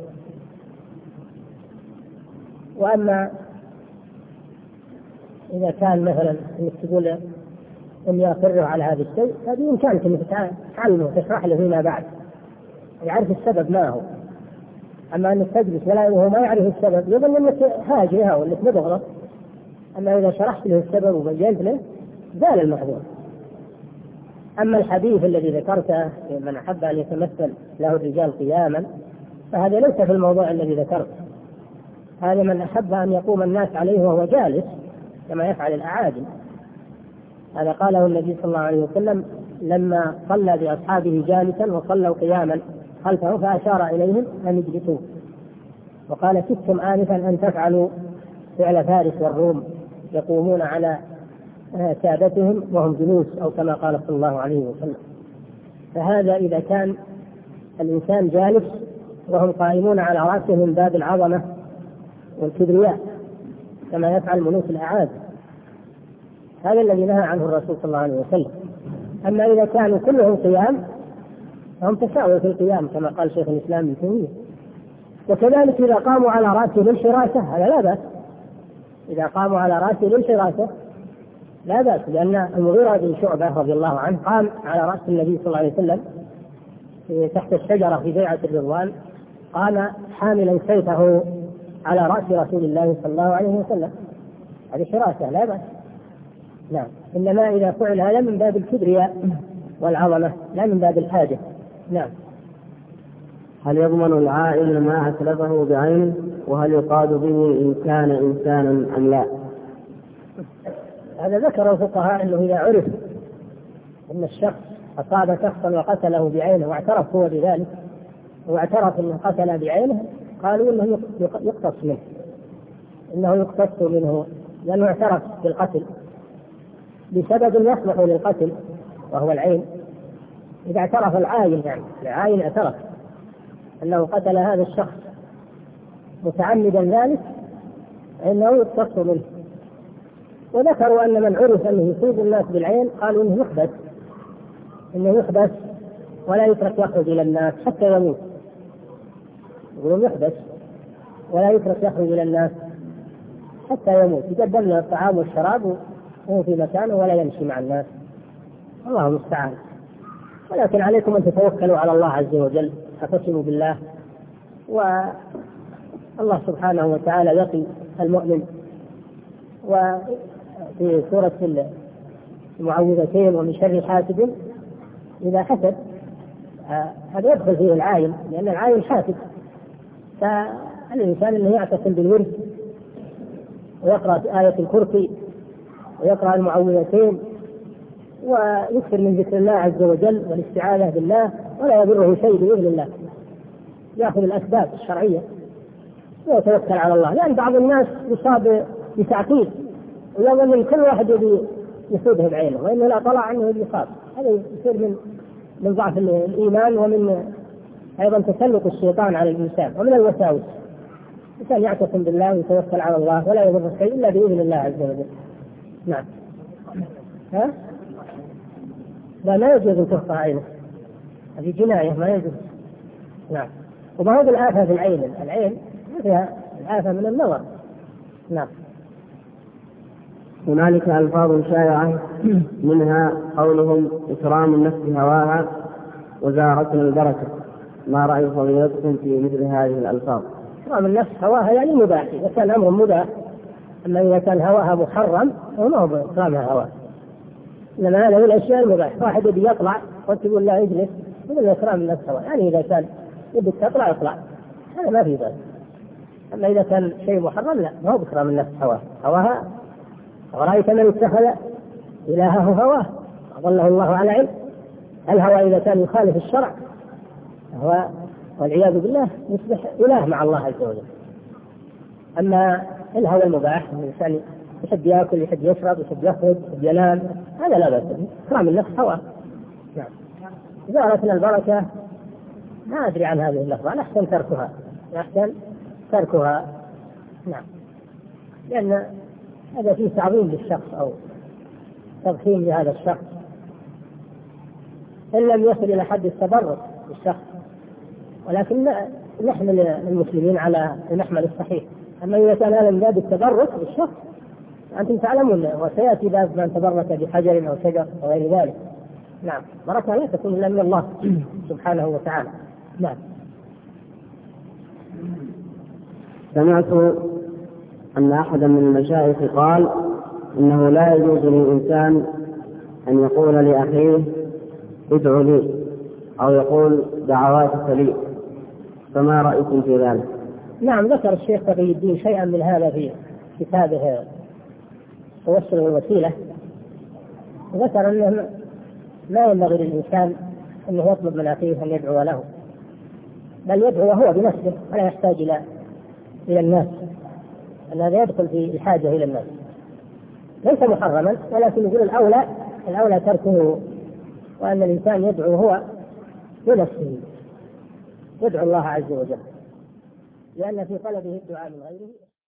وأما إذا كان مثلا انك تقول اني اقر على هذا الشيء، هذه بامكانك انك تعلمه وتشرح له فيما بعد يعرف السبب ما هو. اما انك تجلس ولا هو ما يعرف السبب يظن انك هاجرها وانك مبغض. اما اذا شرحت له السبب وبينت له زال المحظور. اما الحديث الذي ذكرته من احب ان يتمثل له الرجال قياما، فهذا ليس في الموضوع الذي ذكرته. هذا من احب ان يقوم الناس عليه وهو جالس كما يفعل الأعاجم. هذا قاله النبي صلى الله عليه وسلم لما صلى بأصحابه جالسا وصلوا قياما خلفه فأشار إليهم أن يجلسوا، وقال: كدتم آنفا أن تفعلوا فعل فارس والروم يقومون على سادتهم وهم جلوس، أو كما قال صلى الله عليه وسلم. فهذا إذا كان الإنسان جالس وهم قائمون على رأسه من باب العظمة والكبرياء كما يفعل ملوك الأعاجم، هذا الذي نهى عنه الرسول صلى الله عليه وسلم. أما إذا كانوا كلهم قيام فهم تساووا في القيام كما قال شيخ الإسلام ابن تيمية. وكذلك إذا قاموا على رأسه للحراسة هذا لا بأس، إذا قاموا على رأسه للحراسة لا بأس، لأن المغيرة بن شعبة رضي الله عنه قام على رأس النبي صلى الله عليه وسلم تحت الشجرة في بيعة الرضوان، قام حاملا سيفه على رأس رسول الله صلى الله عليه وسلم، هذه حراسة لا بأس. نعم، إنما إذا فعل هذا من باب الكبرياء والعظمة لا من باب الحاجة. نعم. هل يضمن العائل ما أتلفه بعينه؟ وهل يقاد به إن كان إنسانا أم لا؟ هذا ذكر الفقهاء أنه إذا عرف أن الشخص أصاب شخصا وقتله بعينه واعترف هو بذلك واعترف أنه قتل بعينه قالوا أنه يقتص منه، إنه يقتص منه لأنه اعترف بالقتل بسبب يصلح للقتل وهو العين. إذا اعترف العاين، يعني العاين اعترف أنه قتل هذا الشخص متعمدا ذلك فإنه يقتص منه. وذكروا أن من عرف أنه يصيب الناس بالعين قالوا أنه يحبس، إنه يحبس ولا يترك يخرج إلى الناس حتى يموت. يقولون يحبس ولا يترك يخرج إلى الناس حتى يموت، يقدم له الطعام والشراب وهو في مكانه ولا يمشي مع الناس. الله المستعان. ولكن عليكم أن تتوكلوا على الله عز وجل، اعتصموا بالله، والله سبحانه وتعالى يقي المؤمن. وفي سورة المعوذتين ومن شر حاسد إذا حسد، هذا يدخل فيه العاين لأن العاين حاسد. فالإنسان أنه يعتصم بالورد ويقرأ آية الكرسي ويقرأ المعوذتين ويكثر من ذكر الله عز وجل والاستعاذة بالله، ولا يضره شيء بإذن الله. يأخذ الأسباب الشرعية ويتوكل على الله، لأن بعض الناس يصاب بتعقيد ويظن أن كل واحد يبي يصيبه بعينه وإنه لا طلع عنه اليصاب. هذا يصير من من ضعف الإيمان ومن أيضا تسلط الشيطان على الإنسان ومن الوساوس. الإنسان يعتصم بالله ويتوكل على الله ولا يضر شيء إلا بإذن الله عز وجل. نعم. ها؟ لا ما يجوز أن تخفى عينه، هذه جناية ما يجوز. نعم. وما هو بالآفة في العين، العين فيها الآفة من النظر. نعم. هنالك ألفاظ شائعة منها قولهم إكرام النفس هواها وزارة البركة، ما رأي فضيلتكم في مثل هذه الألفاظ؟ إكرام النفس هواها يعني مباح إذا كان أمر مباح، أما إذا كان هواها محرم فما هو إكرامها هواها، إنما هذا من الأشياء المباح. واحد يبي يطلع قلت يقول لا اجلس، يقول له إكرام النفس هواها، يعني إذا كان يبي تطلع اطلع، هذا ما في بأس. أما إذا كان شيء محرم لا، ما هو بإكرام النفس هواها. هواها ورأيت من اتخذ إلهه هواه أضله الله على علم. الهوى إذا كان يخالف الشرع هو والعياذ بالله يصبح إله مع الله عز وجل. أما الهوى المباح الإنسان يحب يأكل يحب يشرب يحب يخرج يحب ينام، هذا لا بأس به، إكرام النفس هواه. نعم. إذا أردنا البركة ما أدري عن هذه اللفظة، الأحسن تركها، الأحسن تركها. نعم. لأن هذا فيه تعظيم للشخص أو تضخيم لهذا الشخص، إن لم يصل إلى حد التبرك بالشخص، ولكن نحمل المسلمين على المحمل الصحيح. أما إذا كان هذا من باب التبرك بالشخص أنتم تعلمون وسيأتي باب من تبرك بحجر أو شجر وغير ذلك. نعم. بركة لا تكون إلا من الله سبحانه وتعالى. نعم. سمعت أن أحدا من المشايخ قال إنه لا يجوز للإنسان أن يقول لأخيه ادعو لي أو يقول دعواتك لي، فما رأيكم في ذلك؟ نعم. ذكر الشيخ تقي الدين شيئا من هذا في كتابه توسل والوسيلة، وذكر أنه لا ينبغي للإنسان أنه يطلب من أخيه أن يدعو له، بل يدعو هو بنفسه ولا يحتاج إلى إلى الناس، أن هذا يدخل في الحاجة إلى الناس. ليس محرما، ولكن يقول الأولى الأولى تركه، وأن الإنسان يدعو هو بنفسه، يدعو الله عز وجل، لأن في طلبه الدعاء من غيره